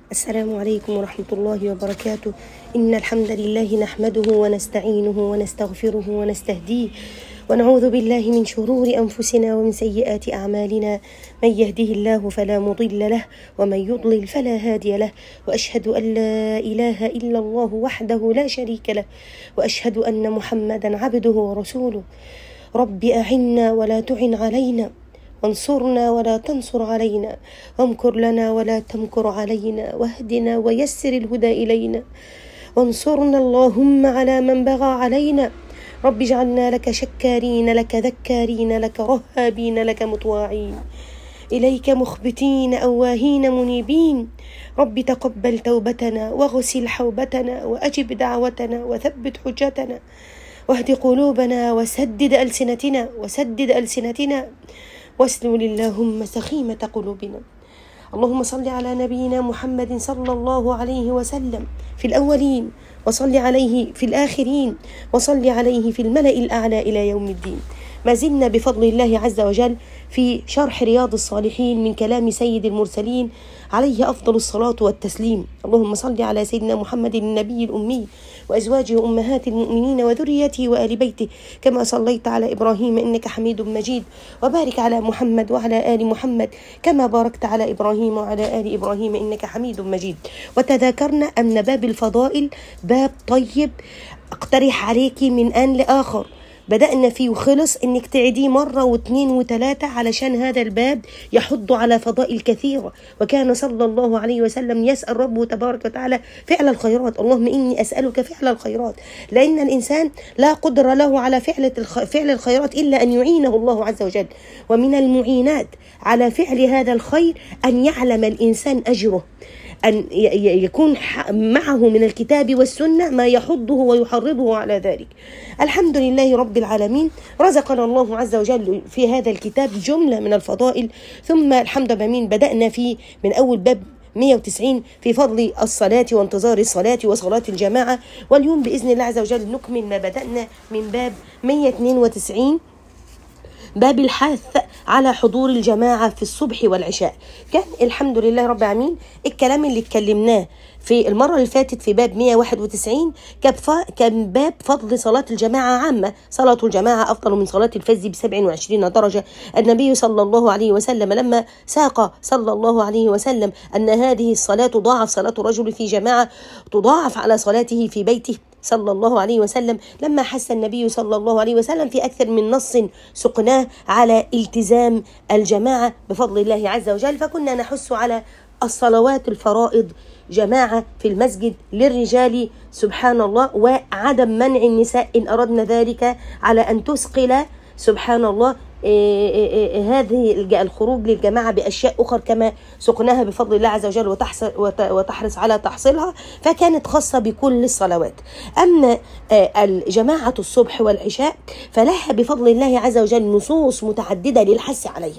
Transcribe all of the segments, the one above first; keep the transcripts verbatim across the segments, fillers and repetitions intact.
السلام عليكم ورحمة الله وبركاته. إن الحمد لله نحمده ونستعينه ونستغفره ونستهديه ونعوذ بالله من شرور أنفسنا ومن سيئات أعمالنا. من يهده الله فلا مضل له ومن يضلل فلا هادي له، وأشهد أن لا إله إلا الله وحده لا شريك له، وأشهد أن محمدا عبده ورسوله. رب أعنا ولا تعن علينا، وانصرنا ولا تنصر علينا، وامكر لنا ولا تمكر علينا، واهدنا ويسر الهدى إلينا، وانصرنا اللهم على من بغى علينا. رب اجعلنا لك شكارين، لك ذكارين، لك رهابين، لك مطواعين، إليك مخبتين أواهين منيبين. رب تقبل توبتنا واغسل حوبتنا وأجب دعوتنا وثبت حجتنا، واهد قلوبنا وسدد ألسنتنا وسدد ألسنتنا واسلل اللهم سخيمة قلوبنا. اللهم صل على نبينا محمد صلى الله عليه وسلم في الأولين، وصل عليه في الآخرين، وصل عليه في الملأ الأعلى إلى يوم الدين. ما زلنا بفضل الله عز وجل في شرح رياض الصالحين من كلام سيد المرسلين عليه أفضل الصلاة والتسليم. اللهم صل على سيدنا محمد النبي الأمي وأزواجه أمهات المؤمنين وذريته وآل بيته كما صليت على إبراهيم إنك حميد مجيد، وبارك على محمد وعلى آل محمد كما باركت على إبراهيم وعلى آل إبراهيم إنك حميد مجيد. وتذاكرنا أن باب الفضائل باب طيب أقترح عليك من آن لآخر بدأنا فيه وخلص إنك تعيديه مرة واثنين وثلاثة، علشان هذا الباب يحض على فضائل كثيرة. وكان صلى الله عليه وسلم يسأل ربه تبارك وتعالى فعل الخيرات. اللهم إني أسألك فعل الخيرات، لأن الإنسان لا قدر له على فعل فعل الخيرات إلا أن يعينه الله عز وجل. ومن المعينات على فعل هذا الخير أن يعلم الإنسان أجره، أن يكون معه من الكتاب والسنة ما يحضه ويحرضه على ذلك. الحمد لله رب العالمين، رزقنا الله عز وجل في هذا الكتاب جملة من الفضائل. ثم الحمد لله بدأنا فيه من أول باب مئة وتسعين في فضل الصلاة وانتظار الصلاة وصلاة الجماعة. واليوم بإذن الله عز وجل نكمل ما بدأنا من باب مئة واثنين وتسعين، باب الحث على حضور الجماعة في الصبح والعشاء. كان الحمد لله رب العالمين الكلام اللي اتكلمناه في المرة اللي فاتت في باب مئة وواحد وتسعين كان باب فضل صلاة الجماعة عامة. صلاة الجماعة أفضل من صلاة الفذ بسبع وعشرين درجة. النبي صلى الله عليه وسلم لما ساق صلى الله عليه وسلم أن هذه الصلاة تضاعف، صلاة الرجل في جماعة تضاعف على صلاته في بيته صلى الله عليه وسلم، لما حث النبي صلى الله عليه وسلم في أكثر من نص سقناه على التزام الجماعة بفضل الله عز وجل. فكنا نحث على الصلوات الفرائض جماعة في المسجد للرجال سبحان الله، وعدم منع النساء إن أردنا ذلك على أن تثقل سبحان الله إيه إيه إيه هذه الخروج للجماعة بأشياء أخرى كما سقناها بفضل الله عز وجل وتحرص على تحصيلها، فكانت خاصة بكل الصلوات. أما الجماعة الصبح والعشاء فلها بفضل الله عز وجل نصوص متعددة للحث عليها.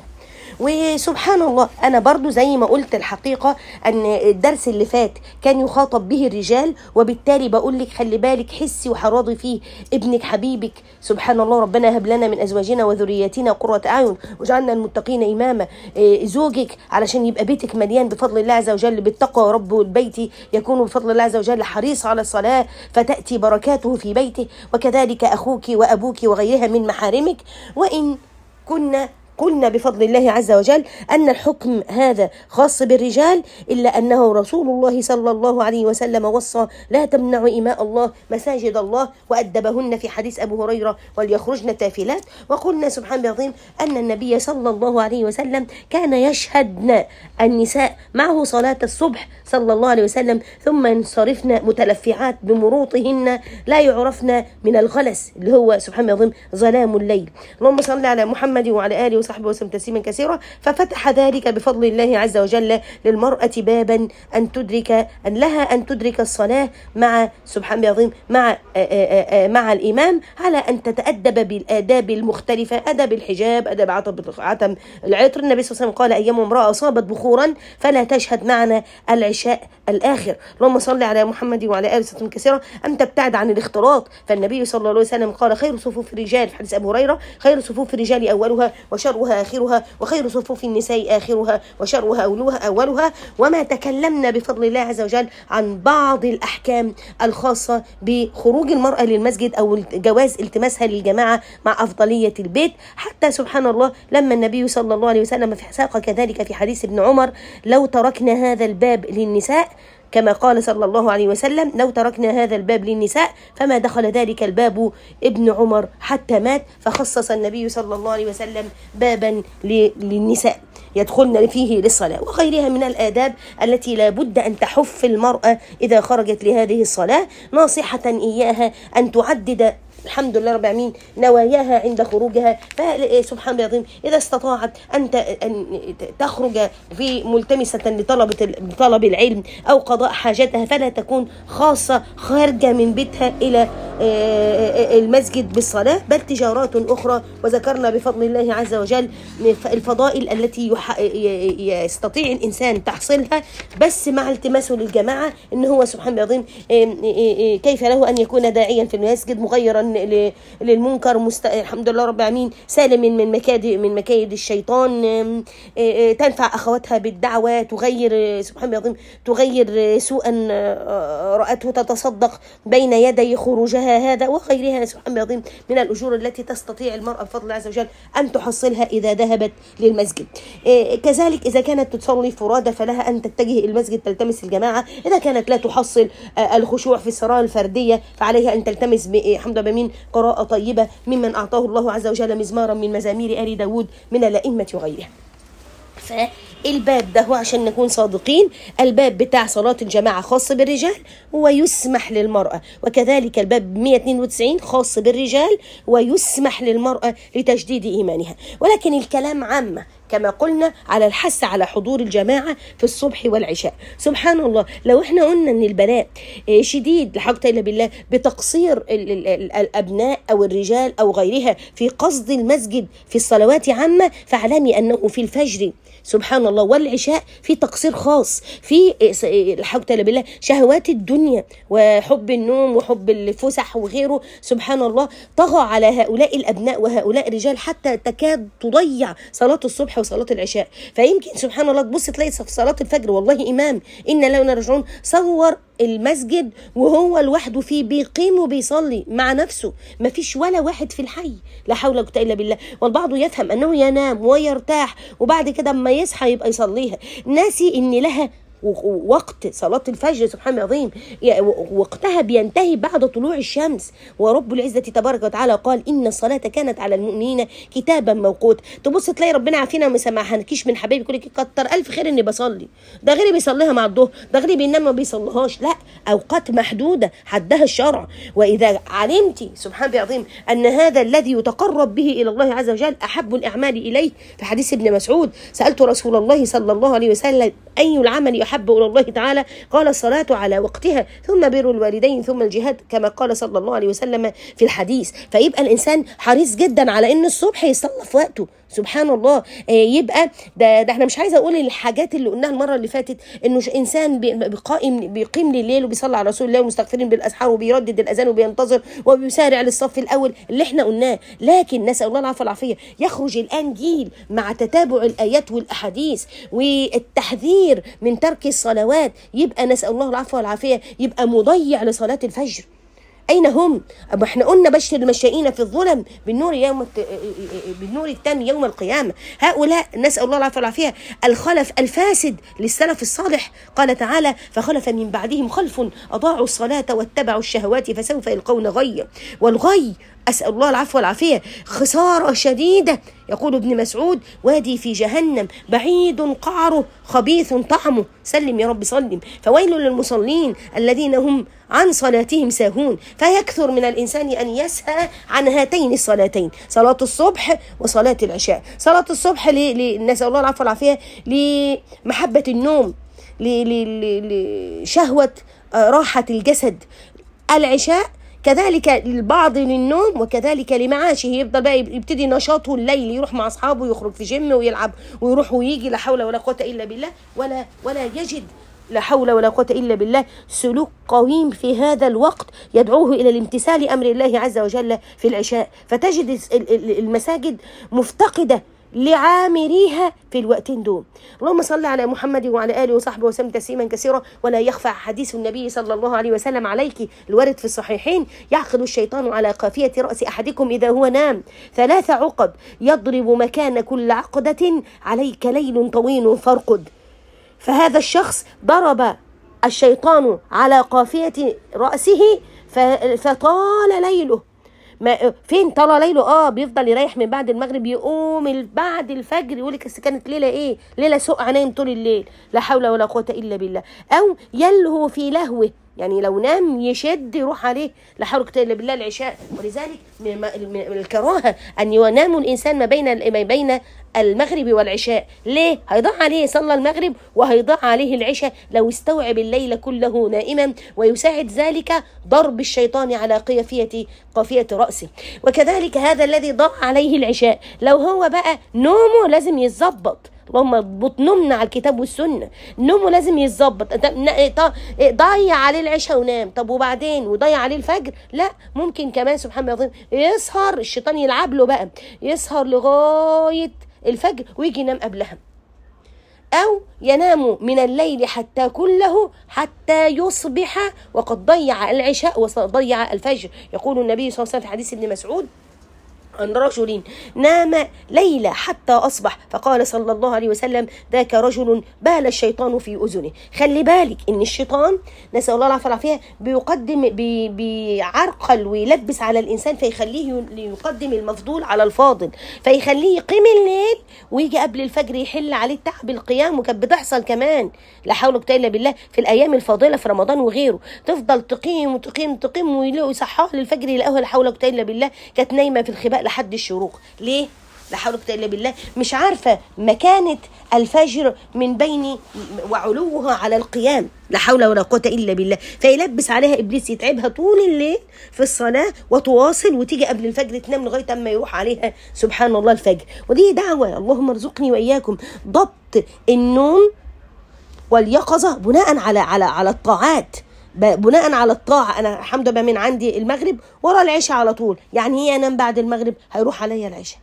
وسبحان الله أنا برضو زي ما قلت الحقيقة أن الدرس اللي فات كان يخاطب به الرجال، وبالتالي بقول لك خلي بالك حسي وحراضي فيه ابنك حبيبك سبحان الله. ربنا هب لنا من أزواجنا وذرياتنا قرة أعين وجعلنا المتقين إماما. زوجك علشان يبقى بيتك مليان بفضل الله عز وجل بالتقوى، رب البيت يكون بفضل الله عز وجل حريص على الصلاة فتأتي بركاته في بيته، وكذلك أخوك وأبوك وغيرها من محارمك. وإن كنا قلنا بفضل الله عز وجل أن الحكم هذا خاص بالرجال، إلا أنه رسول الله صلى الله عليه وسلم وصى لا تمنعوا إماء الله مساجد الله، وأدبهن في حديث أبو هريرة وليخرجن تافلات. وقلنا سبحان العظيم أن النبي صلى الله عليه وسلم كان يشهدن النساء معه صلاة الصبح صلى الله عليه وسلم، ثم ينصرفن متلفعات بمروطهن لا يعرفن من الغلس اللي هو سبحان العظيم ظلام الليل. اللهم صل على محمد وعلى آله وصحبه وسلم تسليما كثيرا. ففتح ذلك بفضل الله عز وجل للمرأة بابا أن تدرك أن لها أن تدرك الصلاة مع سبحان العظيم مع آآ آآ مع الإمام، على أن تتأدب بالآداب المختلفة، أدب الحجاب، أدب عتم العطر. النبي صلى الله عليه وسلم قال أيام امرأة أصابت بخورا فلا تشهد معنا العشاء الآخر. اللهم صل على محمد وعلى آله وسلم كثيرا. أن تبتعد عن الاختلاط، فالنبي صلى الله عليه وسلم قال خير صفوف الرجال في حديث أبو هريرة خير صفوف الرجال أولها وشر وشرها آخرها، وخير صفوف النساء آخرها وشرها أولها. وما تكلمنا بفضل الله عز وجل عن بعض الأحكام الخاصة بخروج المرأة للمسجد أو جواز التماسها للجماعة مع أفضلية البيت، حتى سبحان الله لما النبي صلى الله عليه وسلم ساق كذلك في حديث ابن عمر: لو تركنا هذا الباب للنساء، كما قال صلى الله عليه وسلم: لو تركنا هذا الباب للنساء فما دخل ذلك الباب ابن عمر حتى مات. فخصص النبي صلى الله عليه وسلم بابا للنساء يدخلن فيه للصلاة وغيرها من الآداب التي لا بد أن تحف المرأة إذا خرجت لهذه الصلاة، ناصحة إياها أن تعدد الحمد لله رب العالمين نواياها عند خروجها. فسبحان الله العظيم إذا استطاعت أن تخرج في ملتمسة لطلبة لطلب العلم أو قضاء حاجتها فلا تكون خاصة خارجة من بيتها إلى المسجد بالصلاة، بل تجارات أخرى. وذكرنا بفضل الله عز وجل الفضائل التي يستطيع الإنسان تحصيلها بس مع التماسه للجماعة، إن هو سبحان الله العظيم كيف له أن يكون داعيا في المسجد مغيرا للمنكر مست... الحمد لله رب العالمين سالم من مكايد من مكايد الشيطان، تنفع أخواتها بالدعوة، تغير سبحان الله العظيم تغير سوءا رأته تتصدق بين يدي خروجها هذا وغيرها سبحان الله العظيم من الأجور التي تستطيع المرأة بفضل الله عز وجل أن تحصلها إذا ذهبت للمسجد. كذلك إذا كانت تصلي فرادى فلها أن تتجه إلى المسجد تلتمس الجماعة، إذا كانت لا تحصل الخشوع في الصلاة الفردية فعليها أن تلتمس الحمد لله من قراءة طيبة ممن أعطاه الله عز وجل مزمارا من مزامير آل داود من الأئمة وغيرها. فالباب ده هو عشان نكون صادقين، الباب بتاع صلاة الجماعة خاص بالرجال ويسمح للمرأة، وكذلك الباب مئة واثنين وتسعين خاص بالرجال ويسمح للمرأة لتجديد إيمانها. ولكن الكلام عامة كما قلنا على الحث على حضور الجماعة في الصبح والعشاء. سبحان الله لو احنا قلنا ان البلاء شديد لا حول الا بالله بتقصير الابناء او الرجال او غيرها في قصد المسجد في الصلوات عامة، فاعلمي انه في الفجر سبحان الله والعشاء في تقصير خاص في لا حول الا بالله شهوات الدنيا وحب النوم وحب الفسح وغيره. سبحان الله طغى على هؤلاء الابناء وهؤلاء الرجال حتى تكاد تضيع صلاة الصبح وصلاة العشاء. فيمكن سبحان الله تبص تلاقي في صلاة الفجر والله إمام إن لو نرجعون صور المسجد وهو لوحده فيه بيقيم وبيصلي مع نفسه، ما فيش ولا واحد في الحي لا حول ولا قوة إلا بالله. والبعض يفهم أنه ينام ويرتاح وبعد كده اما يصحى يبقى يصليها، ناسي إن لها وقت صلاة الفجر سبحان الله العظيم وقتها بينتهي بعد طلوع الشمس، ورب العزة تبارك وتعالى قال إن الصلاة كانت على المؤمنين كتابا موقوت. تبص تلاقي ربنا عافينا وما سمعهنكيش من حبايبي يقول لك كتر ألف خير إني بصلي، ده غيري بيصليها مع الظهر، ده غيري بينام ما بيصليهاش، لا أوقات محدودة حدها الشرع. وإذا علمتي سبحان الله العظيم أن هذا الذي يتقرب به إلى الله عز وجل أحب الأعمال إليه، في حديث ابن مسعود سألت رسول الله صلى الله عليه وسلم أي العمل أحب إلى الله تعالى؟ قال الصلاة على وقتها ثم بر الوالدين ثم الجهاد، كما قال صلى الله عليه وسلم في الحديث. فيبقى الإنسان حريص جدا على إن الصبح يصلى في وقته سبحان الله. يبقى ده, ده احنا مش عايزه اقول الحاجات اللي قلناها المره اللي فاتت انه انسان بيقيم بيقيم لليل وبيصلي على رسول الله ومستغفرين بالاسحار وبيردد الاذان وبينتظر وبيسارع للصف الاول اللي احنا قلناه، لكن نسال الله العافيه والعافيه يخرج الان جيل مع تتابع الايات والاحاديث والتحذير من ترك الصلوات، يبقى نسال الله العافيه والعافيه يبقى مضيع لصلاه الفجر. أين هم؟ أما احنا قلنا بشر المشائين في الظلم بالنور يوم بالنور التام يوم القيامة. هؤلاء نسأل الله العافية والعافية الخلف الفاسد للسلف الصالح، قال تعالى فخلف من بعدهم خلف أضاعوا الصلاة واتبعوا الشهوات فسوف يلقون غي. والغي أسأل الله العفو والعافية خسارة شديدة. يقول ابن مسعود وادي في جهنم بعيد قعره خبيث طعمه، سلم يا رب سلم. فويل للمصلين الذين هم عن صلاتهم ساهون. فيكثر من الإنسان أن يسهى عن هاتين الصلاتين، صلاة الصبح وصلاة العشاء. صلاة الصبح نسأل الله العفو والعافية لمحبة النوم، لشهوة راحة الجسد. العشاء كذلك البعض للنوم وكذلك لمعاشه، يفضل بقى يبتدي نشاطه الليل، يروح مع اصحابه يخرج في جيم ويلعب ويروح ويجي لا حول ولا قوه الا بالله، ولا ولا يجد لا حول ولا قوه الا بالله سلوك قويم في هذا الوقت يدعوه الى الامتثال امر الله عز وجل في العشاء. فتجد المساجد مفتقده لعامريها في الوقتين دول. اللهم صل على محمد وعلى آله وصحبه وسلم تسليما كثيرا. ولا يخفى حديث النبي صلى الله عليه وسلم عليك الوارد في الصحيحين: يعقد الشيطان على قافية رأس أحدكم إذا هو نام ثلاث عقد، يضرب مكان كل عقدة عليك ليل طويل فارقد. فهذا الشخص ضرب الشيطان على قافية رأسه فطال ليله. ما فين طال ليله؟ اه بيفضل يريح من بعد المغرب، يقوم بعد الفجر يقول لك كانت ليله ايه؟ ليله سقع، نايم طول الليل، لا حول ولا قوه الا بالله. او يلهو في لهوه، يعني لو نام يشد يروح عليه، لا حول ولا قوه الا بالله العشاء. ولذلك من الكراهه ان ينام الانسان ما بين ما بين المغرب والعشاء. ليه؟ هيضيع عليه، صلى المغرب وهيضيع عليه العشاء لو استوعب الليل كله نائما، ويساعد ذلك ضرب الشيطان على قافية قافية رأسه. وكذلك هذا الذي ضاع عليه العشاء لو هو بقى نومه لازم يتظبط، اللهم اضبط نومنا على الكتاب والسنه، نومه لازم يتظبط. ضيع عليه العشاء ونام، طب وبعدين وضيع عليه الفجر؟ لا، ممكن كمان سبحان الله يسهر، الشيطان يلعب له بقى، يسهر لغايه الفجر ويجي ينام قبلها، أو ينام من الليل حتى كله حتى يصبح وقد ضيع العشاء وضيع الفجر. يقول النبي صلى الله عليه وسلم في حديث ابن مسعود أن رجل نام ليلة حتى أصبح، فقال صلى الله عليه وسلم: ذاك رجل بال الشيطان في أذنه. خلي بالك إن الشيطان نسأل الله العافية والعافية بيقدم بي بيعرقل ويلبس على الإنسان، فيخليه يقدم المفضول على الفاضل، فيخليه يقيم الليل ويجي قبل الفجر يحل عليه التعب القيام. وكانت بتحصل كمان لا حول ولا قوة إلا بالله في الأيام الفاضلة في رمضان وغيره، تفضل تقيم وتقيم تقيم ويصحاها للفجر يلاقوها لا حول ولا قوة إلا بالله كانت نايمة في الخباء لحد الشروق. ليه؟ لا حول ولا قوة إلا بالله مش عارفة مكانة الفجر من بين وعلوها على القيام، لا حول ولا قوة إلا بالله. فيلبس عليها إبليس، يتعبها طول الليل في الصلاة وتواصل وتيجي قبل الفجر تنام لغاية أما يروح عليها سبحان الله الفجر. ودي دعوة، اللهم ارزقني وإياكم ضبط النوم واليقظة بناء على على على الطاعات، بناء على الطاعة. أنا الحمد لله من عندي المغرب ورا العشاء على طول، يعني هي أنام بعد المغرب هيروح عليا العشاء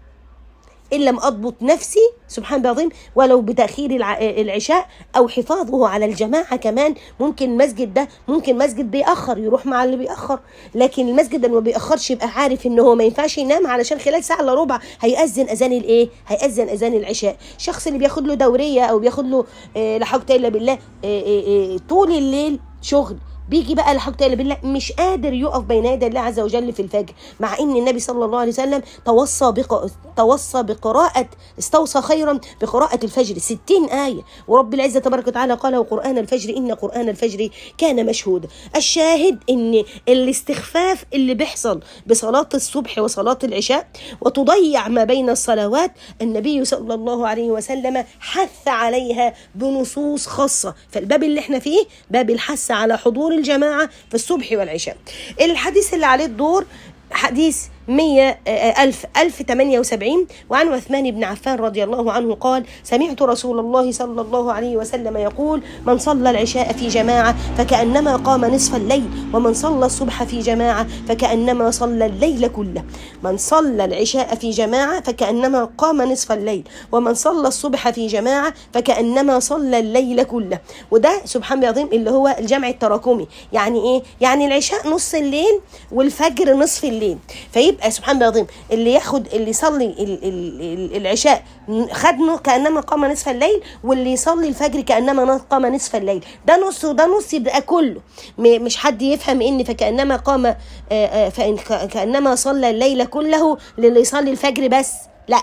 إن لم أضبط نفسي سبحان الله العظيم، ولو بتأخير العشاء أو حفاظه على الجماعة. كمان ممكن المسجد ده ممكن مسجد بيأخر يروح مع اللي بيأخر، لكن المسجد ده ما بيأخرش يبقى عارف إن هو ما ينفعش ينام علشان خلال ساعة إلا ربع هيأذن أذان الإيه؟ هيأذن أذان العشاء. الشخص اللي بياخد له دورية أو بياخد له آه لا حول إلا بالله آه آه آه طول الليل شغل، بيجي بقى الحق تعالى بالله مش قادر يقف بين يدي الله عز وجل في الفجر، مع ان النبي صلى الله عليه وسلم توصى بق... توصى بقراءة استوصى خيرا بقراءة الفجر ستين آية، ورب العزة تبارك وتعالى قال: وقرآن الفجر إن قرآن الفجر كان مشهودا. الشاهد ان الاستخفاف اللي بيحصل بصلاة الصبح وصلاة العشاء وتضيع ما بين الصلوات، النبي صلى الله عليه وسلم حث عليها بنصوص خاصة. فالباب اللي احنا فيه باب الحث على حضور الجماعة في الصبح والعشاء. الحديث اللي عليه الدور حديث مية ألف ألف ثمانية وسبعين، وعن عثمان بن عفان رضي الله عنه قال: سمعت رسول الله صلى الله عليه وسلم يقول: من صلى العشاء في جماعة فكأنما قام نصف الليل، ومن صلى الصبح في جماعة فكأنما صلى الليل كله. من صلى العشاء في جماعة فكأنما قام نصف الليل، ومن صلى الصبح في جماعة فكأنما صلى الليل كله. وده سبحان الله العظيم اللي هو الجمع التراكمي. يعني ايه؟ يعني العشاء نص الليل والفجر نصف الليل، في يبقى سبحان الله العظيم اللي ياخد اللي يصلي العشاء خدنه كأنما قام نصف الليل، واللي يصلي الفجر كأنما قام نصف الليل. ده نص وده نص، يبقى كله مش حد يفهم ان فكأنما قام فإن كأنما صلى الليل كله للي يصلي الفجر بس، لا،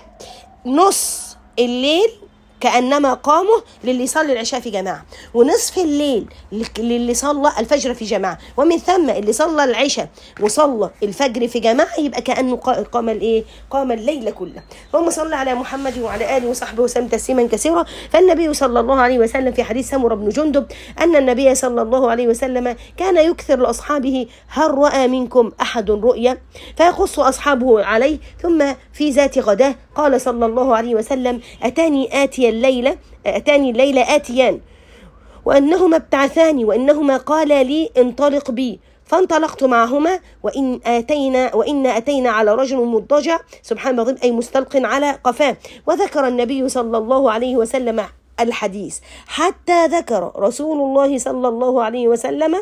نص الليل كأنما قاموا للي صلى العشاء في جماعة، ونصف الليل للي صلى الفجر في جماعة، ومن ثم اللي صلى العشاء وصلى الفجر في جماعة يبقى كأنه قام الايه؟ قام الليل كله. اللهم صل على محمد وعلى آله وصحبه وسلم تسليما كثيرا. فالنبي صلى الله عليه وسلم في حديث سمرة بن جندب أن النبي صلى الله عليه وسلم كان يكثر لأصحابه: هل رأى منكم أحد رؤيا؟ فيقص أصحابه عليه. ثم في ذات غداه قال صلى الله عليه وسلم: أتاني آتي الليلة أتاني الليلة آتيان، وأنهما ابتعثاني، وأنهما قالا لي: انطلق بي. فانطلقت معهما وإن آتينا وإن أتينا على رجل مضطجع سبحان الله أي مستلق على قفاه. وذكر النبي صلى الله عليه وسلم الحديث حتى ذكر رسول الله صلى الله عليه وسلم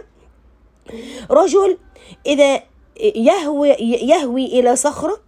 رجل إذا يهوي, يهوي إلى صخرة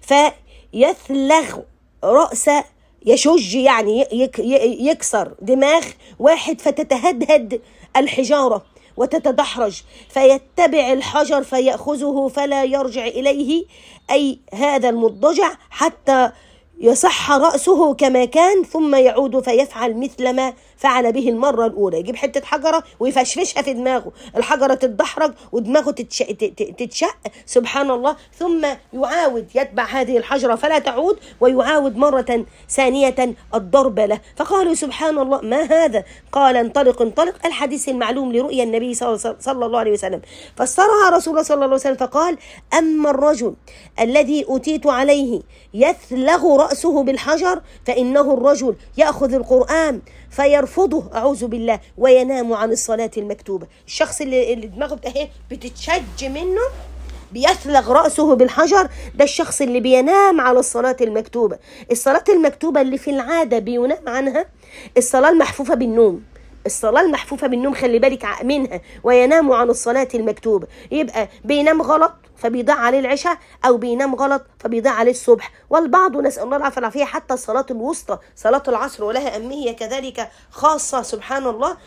فيثلغ رأس يشج يعني يكسر دماغ واحد فتتهدهد الحجارة وتتدحرج فيتبع الحجر فيأخذه فلا يرجع إليه أي هذا المضطجع حتى يصح رأسه كما كان ثم يعود فيفعل مثل ما فعل به المرة الأولى. يجيب حتة حجرة ويفشفشها في دماغه، الحجرة تتدحرج ودماغه تتشق, تتشق سبحان الله، ثم يعاود يتبع هذه الحجرة فلا تعود ويعاود مرة ثانية الضرب له. فقالوا سبحان الله ما هذا؟ قال انطلق انطلق، الحديث المعلوم لرؤيا النبي صلى الله عليه وسلم. فسرها رسول الله صلى الله عليه وسلم فقال أما الرجل الذي أتيت عليه يثلغ رأسه بالحجر فإنه الرجل يأخذ القرآن فيرفضه أعوذ بالله وينام عن الصلاة المكتوبة. الشخص اللي, اللي دماغه بتتشج منه بيثلغ رأسه بالحجر، ده الشخص اللي بينام على الصلاة المكتوبة. الصلاة المكتوبة اللي في العادة بينام عنها الصلاة المحفوفة بالنوم، الصلاة المحفوفة بالنوم خلي بالك منها، وينام عن الصلاة المكتوبة. يبقى بينام غلط فبيضيع عليه العشاء أو بينام غلط فبيضيع عليه الصبح. والبعض نسأل الله العافية والعافية حتى الصلاة الوسطى صلاة العصر ولها أهمية كذلك خاصة سبحان الله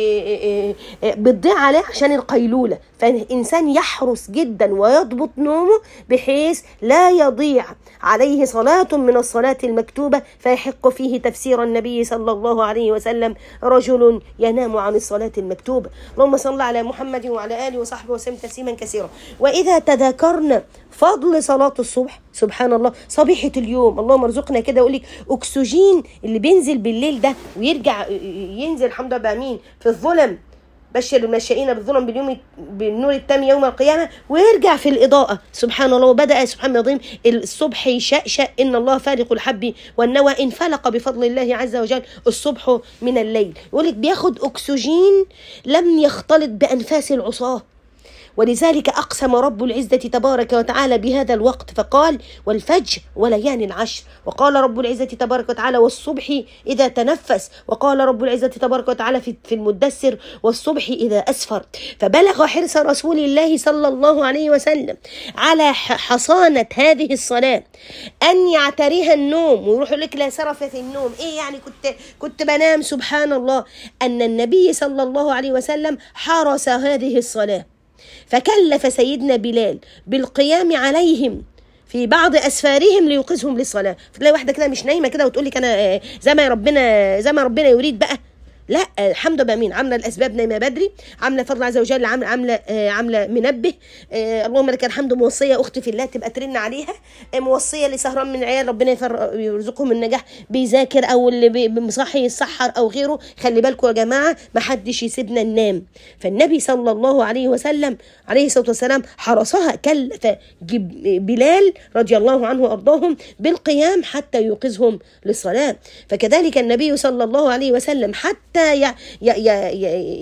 بتضيع عليه عشان القيلولة. فالإنسان يحرص جدا ويضبط نومه بحيث لا يضيع عليه صلاة من الصلاة المكتوبة فيحق فيه تفسير النبي صلى الله عليه وسلم رجل ينام عن الصلاة المكتوبة. اللهم صل على محمد وعلى آله وصحبه وسلم تسليما كثيرا. وإذا تذكرنا فضل صلاة الصبح سبحان الله صبيحة اليوم، اللهم ارزقنا كده. يقول لك أكسجين اللي بينزل بالليل ده ويرجع ينزل الحمد لله بأمين في الظلم، بشر المشائين بالظلم باليوم بالنور التام يوم القيامة، ويرجع في الإضاءة سبحان الله. وبدأ سبحان الله الصبح يشأشأ إن الله فالق الحب والنوى إن فلق بفضل الله عز وجل الصبح من الليل. يقول لك بياخد أكسجين لم يختلط بأنفاس العصاة، ولذلك أقسم رب العزة تبارك وتعالى بهذا الوقت فقال والفجر وليالي العشر، وقال رب العزة تبارك وتعالى والصبح إذا تنفس، وقال رب العزة تبارك وتعالى في المدثر والصبح إذا أسفر. فبلغ حرص رسول الله صلى الله عليه وسلم على حصانة هذه الصلاة أن يعتريها النوم ويروح لك لا سرف في النوم. إيه يعني كنت كنت بنام سبحان الله؟ أن النبي صلى الله عليه وسلم حرس هذه الصلاة فكلف سيدنا بلال بالقيام عليهم في بعض أسفارهم ليوقظهم للصلاة. فتلاقي واحدة كده مش نايمة كده وتقول لك أنا زي ما ربنا زي ما ربنا يريد بقى، لا الحمد لله مين عامله الاسباب نايمه بدري، عامله فضل عز وجل، عامله عامله آه عامله منبه آه اللهم لك الحمد، موصيه اختي في الله تبقى ترن عليها، آه موصيه اللي سهران من عيال ربنا يرزقهم النجاح بيذاكر او اللي مصحي يسحر او غيره. خلي بالكم يا جماعه ما حدش يسيبنا ننام. فالنبي صلى الله عليه وسلم عليه الصلاه والسلام حرسها، كلف بلال رضي الله عنه وارضاهم بالقيام حتى يوقظهم للصلاه. فكذلك النبي صلى الله عليه وسلم حتى ي... ي... ي...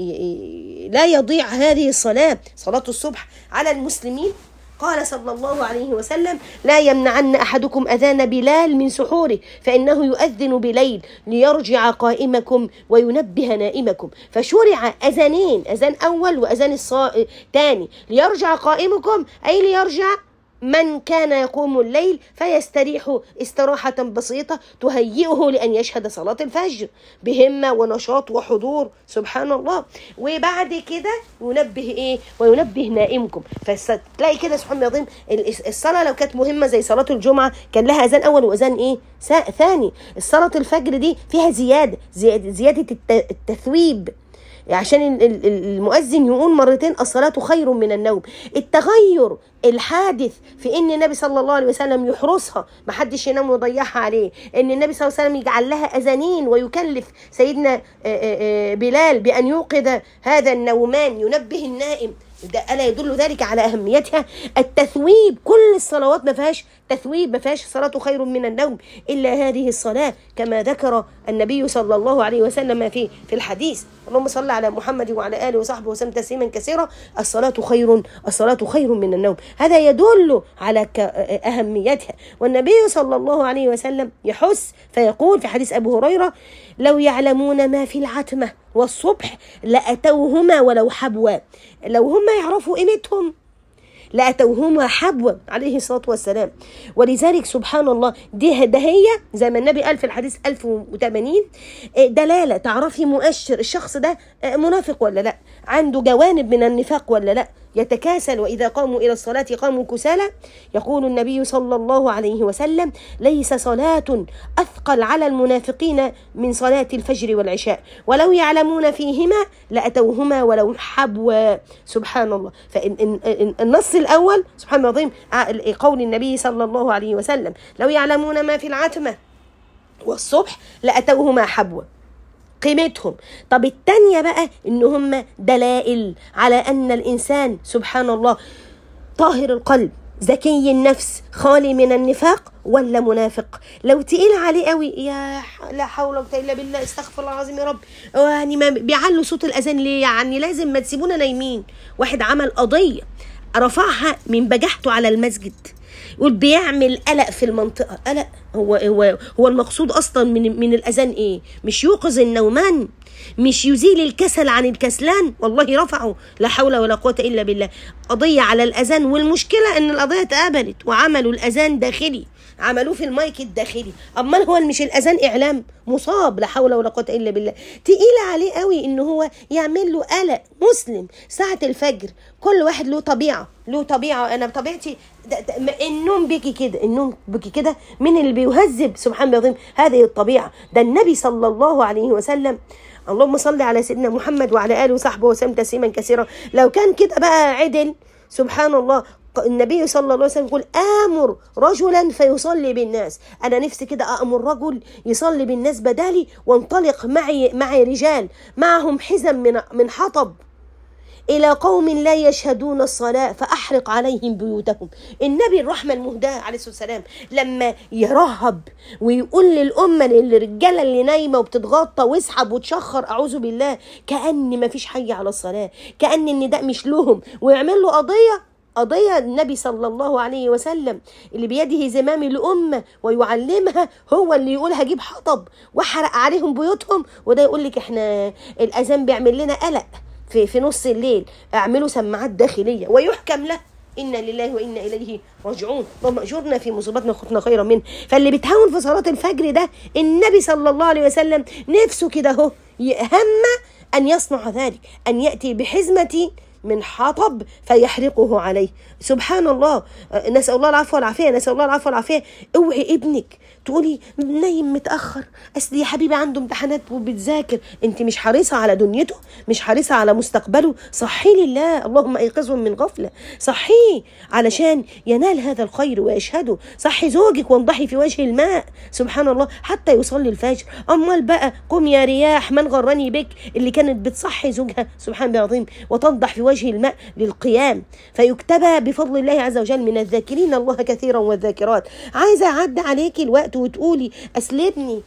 ي... لا يضيع هذه الصلاة صلاة الصبح على المسلمين قال صلى الله عليه وسلم لا يمنعن أحدكم أذان بلال من سحوره فإنه يؤذن بليل ليرجع قائمكم وينبه نائمكم. فشرع أذانين، أذان أول وأذان الثاني، ليرجع قائمكم أي ليرجع من كان يقوم الليل فيستريح استراحة بسيطة تهيئه لأن يشهد صلاة الفجر بهمة ونشاط وحضور سبحان الله. وبعد كده ينبه إيه وينبه نائمكم. فتلاقي كده سبحان الله الصلاة لو كانت مهمة زي صلاة الجمعة كان لها أذان أول وأذان إيه ثاني. الصلاة الفجر دي فيها زيادة زيادة التثويب عشان المؤذن يقول مرتين الصلاة خير من النوم. التغير الحادث في ان النبي صلى الله عليه وسلم يحرسها ما حدش ينام ويضيعها عليه، ان النبي صلى الله عليه وسلم يجعل لها اذانين ويكلف سيدنا بلال بان يوقظ هذا النومان ينبه النائم، ده ألا يدل ذلك على أهميتها. التثويب كل الصلوات ما فيهاش تثويب، ما فيهاش صلاة خير من النوم إلا هذه الصلاة، كما ذكر النبي صلى الله عليه وسلم في في الحديث. اللهم صل على محمد وعلى آله وصحبه وسلم تسليما كثيرا. الصلاة خير الصلاة خير من النوم، هذا يدل على أهميتها. والنبي صلى الله عليه وسلم يحث فيقول في حديث أبو هريرة: لو يعلمون ما في العتمة والصبح لأتوهما ولو حبوا. لو هم يعرفوا قيمتهم لأتوهما حبوا عليه الصلاة والسلام. ولذلك سبحان الله دي دهية زي ما النبي قال في الحديث ألف وثمانين دلالة تعرفي مؤشر الشخص ده منافق ولا لا، عنده جوانب من النفاق ولا لا، يتكاسل وإذا قاموا إلى الصلاة قاموا كسالى. يقول النبي صلى الله عليه وسلم: ليس صلاة أثقل على المنافقين من صلاة الفجر والعشاء، ولو يعلمون فيهما لأتوهما ولو حبوا. سبحان الله. فالنص الأول سبحان الله العظيم قول النبي صلى الله عليه وسلم: لو يعلمون ما في العتمة والصبح لأتوهما حبوا، قيمتهم. طب التانية بقى إن هم دلائل على أن الإنسان سبحان الله طاهر القلب ذكي النفس خالي من النفاق ولا منافق. لو تقيل عليه قوي يا لا حول ولا قوة إلا بالله استغفر الله العظيم يا رب، يعني ما بيعلوا صوت الأذان ليه؟ يعني لازم ما تسيبونا نايمين. واحد عمل قضية رفعها من بجحته على المسجد، يقول بيعمل قلق في المنطقة. قلق هو هو هو المقصود أصلا من من الأذان إيه؟ مش يوقظ النومان، مش يزيل الكسل عن الكسلان. والله رفعوا لا حول ولا قوة إلا بالله قضية على الأذان، والمشكلة إن القضية اتقبلت وعملوا الأذان داخلي، عملوه في المايك الداخلي. أما هو مش الأذان إعلام مصاب لا حول ولا قوة إلا بالله. تقيل عليه قوي إن هو يعمل له قلق. مسلم ساعة الفجر كل واحد له طبيعة، له طبيعة. أنا بطبيعتي النوم بيكي كده، النوم بيكي كده من اللي بيهذب سبحان الله العظيم هذه الطبيعة. ده النبي صلى الله عليه وسلم اللهم صل على سيدنا محمد وعلى آله وصحبه وسلم تسليما كثيرا. لو كان كده بقى عدل سبحان الله، النبي صلى الله عليه وسلم يقول: آمر رجلا فيصلي بالناس. أنا نفسي كده أأمر رجل يصلي بالناس بدالي، وانطلق معي معي رجال معهم حزم من من حطب إلى قوم لا يشهدون الصلاة فأحرق عليهم بيوتهم. النبي الرحمة المهداة عليه الصلاة والسلام لما يرهب ويقول للأمة للرجالة اللي نايمة وبتتغطى واسحب وتشخر أعوذ بالله كأن ما فيش حي على الصلاة، كأن النداء مش لهم، ويعمل له قضية قضية النبي صلى الله عليه وسلم اللي بيده زمام الأمة ويعلمها هو اللي يقول هجيب حطب وحرق عليهم بيوتهم. وده يقول لك احنا الأذان بيعمل لنا قلق في في نص الليل، اعملوا سماعات داخلية ويحكم له إنا لله وإنا إليه راجعون. اللهم أجرنا في مصيبتنا وخذنا خيرا منه. فاللي بتهون في صلاة الفجر ده النبي صلى الله عليه وسلم نفسه كده اهو هم أن يصنع ذلك، أن يأتي بحزمة من حطب فيحرقه عليه. سبحان الله. نسأل الله العفو والعافية، نسأل الله العفو والعافية. اوعي ابنك تقولي نايم متأخر أصل يا حبيبي عنده امتحانات وبتذاكر، انت مش حريصة على دنيته، مش حريصة على مستقبله. صحي لله، اللهم ايقظهم من غفلة، صحيه علشان ينال هذا الخير ويشهده. صحي زوجك وانضحي في وجه الماء سبحان الله حتى يصلي الفجر. أمال بقى قم يا رياح من غرني بك اللي كانت بتصحي زوجها سبحان الله العظيم وتنضح في وجه الماء للقيام، فيكتبى بفضل الله عز وجل من الذاكرين الله كثيرا والذاكرات. عايزة أعد عليك الوقت وتقولي أصل ابني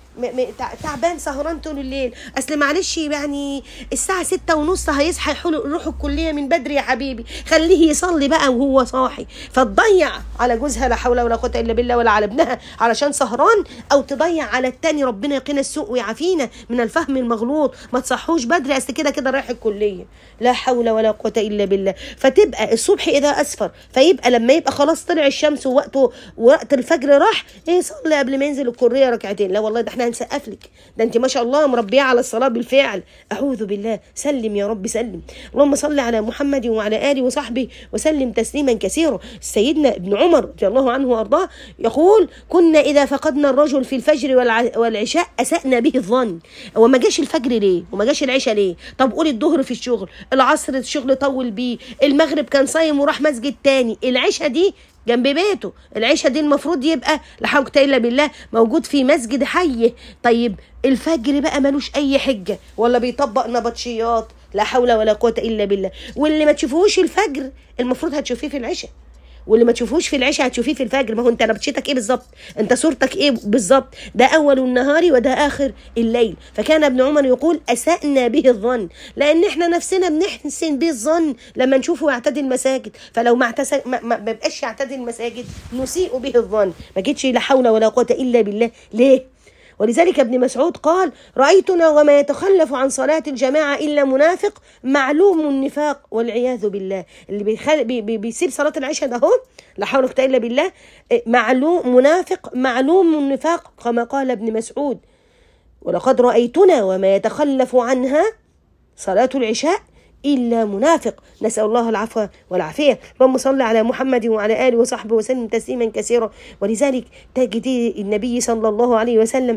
تعبان سهران طول الليل، أصل معلش يعني الساعة ستة ونص هيصحى يروح الكلية من بدري يا حبيبي، خليه يصلي بقى وهو صاحي. فتضيع على جوزها لا حول ولا قوة إلا بالله ولا على ابنها علشان سهران، أو تضيع على التاني ربنا يقينا السوء ويعافينا من الفهم المغلوط. ما تصحوش بدري أصل كده كده رايح الكلية لا حول ولا قوة إلا بالله. فتبقى الصبح إذا أسفر، فيبقى لما يبقى خلاص طلع الشمس ووقته وقت الفجر راح إيه صلي قبل ما ينزل الكلية ركعتين. لا والله ده احنا هنسقف لك، ده انت ما شاء الله مربيه على الصلاة بالفعل. أعوذ بالله، سلم يا رب سلم. اللهم صل على محمد وعلى آله وصحبه وسلم تسليما كثيرا. سيدنا ابن عمر رضي الله عنه وأرضاه يقول: كنا إذا فقدنا الرجل في الفجر والعشاء أسأنا به الظن. وما جاش الفجر ليه وما جاش العشاء ليه؟ طب قولي الظهر في الشغل، العصر الشغل طول بيه، المغرب كان صايم وراح مسجد تاني، العشاء دي جنب بيته، العشاء دي المفروض يبقى لا حول الا بالله موجود في مسجد حي. طيب الفجر بقى ملوش اي حجه ولا بيطبق نبطشيات لا حول ولا قوه الا بالله. واللي ما تشوفوش الفجر المفروض هتشوفيه في العشاء. واللي ما تشوفوش في العشاء هتشوفيه في الفجر. ما هو انت نبشتك ايه بالظبط؟ انت صورتك ايه بالظبط؟ ده اول النهار وده اخر الليل. فكان ابن عمر يقول اسأنا به الظن، لان احنا نفسنا بنحسن به الظن لما نشوفه يعتدي المساجد، فلو ما اعتس- ما ما بقاش يعتدي المساجد نسيء به الظن. ما جتش لا حول ولا قوة الا بالله. ليه؟ ولذلك ابن مسعود قال رأيتنا وما يتخلف عن صلاة الجماعة إلا منافق معلوم النفاق والعياذ بالله. اللي بيخل... بي... بي... بيسيب صلاة العشاء ده هو لا حول ولا قوة إلا بالله معلوم منافق معلوم النفاق كما قال ابن مسعود. ولقد رأيتنا وما يتخلف عنها صلاة العشاء إلا منافق. نسأل الله العفو والعافية. اللهم صل على محمد وعلى آله وصحبه وسلم تسليما كثيرا. ولذلك تجد النبي صلى الله عليه وسلم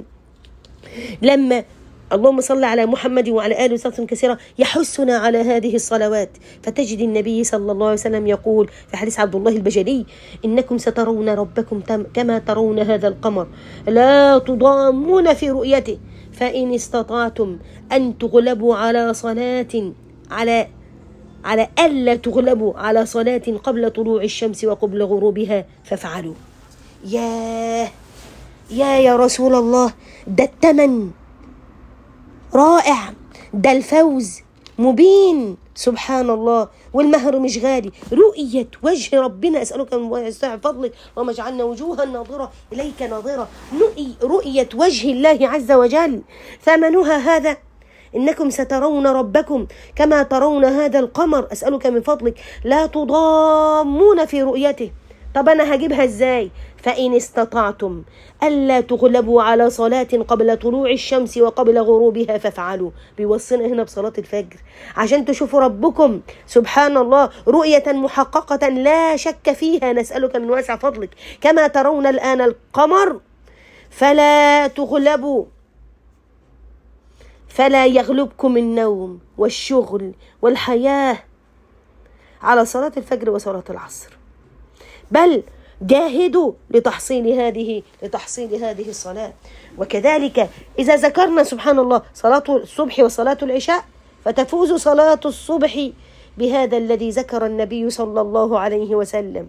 لما اللهم صل على محمد وعلى آله وسلم كثيرا يحثنا على هذه الصلوات، فتجد النبي صلى الله عليه وسلم يقول في حديث عبد الله البجلي إنكم سترون ربكم كما ترون هذا القمر لا تضامون في رؤيته، فإن استطعتم أن تغلبوا على صلاة على على ألا تغلبوا على صلاة قبل طلوع الشمس وقبل غروبها فافعلوا. يا يا يا رسول الله، ده التمن رائع، ده الفوز مبين سبحان الله، والمهر مش غالي. رؤية وجه ربنا، أسألك من واسع فضلك اللهم اجعلنا وجوها ناظرة إليك ناظرة. رؤية وجه الله عز وجل ثمنها هذا. إنكم سترون ربكم كما ترون هذا القمر، أسألك من فضلك لا تضامون في رؤيته. طب أنا هجيبها إزاي؟ فإن استطعتم ألا تغلبوا على صلاة قبل طلوع الشمس وقبل غروبها فافعلوا. بيوصينا هنا بصلاة الفجر عشان تشوفوا ربكم سبحان الله رؤية محققة لا شك فيها. نسألك من واسع فضلك كما ترون الآن القمر فلا تغلبوا، فلا يغلبكم النوم والشغل والحياة على صلاة الفجر وصلاة العصر، بل جاهدوا لتحصيل هذه لتحصيل هذه الصلاة. وكذلك إذا ذكرنا سبحان الله صلاة الصبح وصلاة العشاء فتفوز صلاة الصبح بهذا الذي ذكر النبي صلى الله عليه وسلم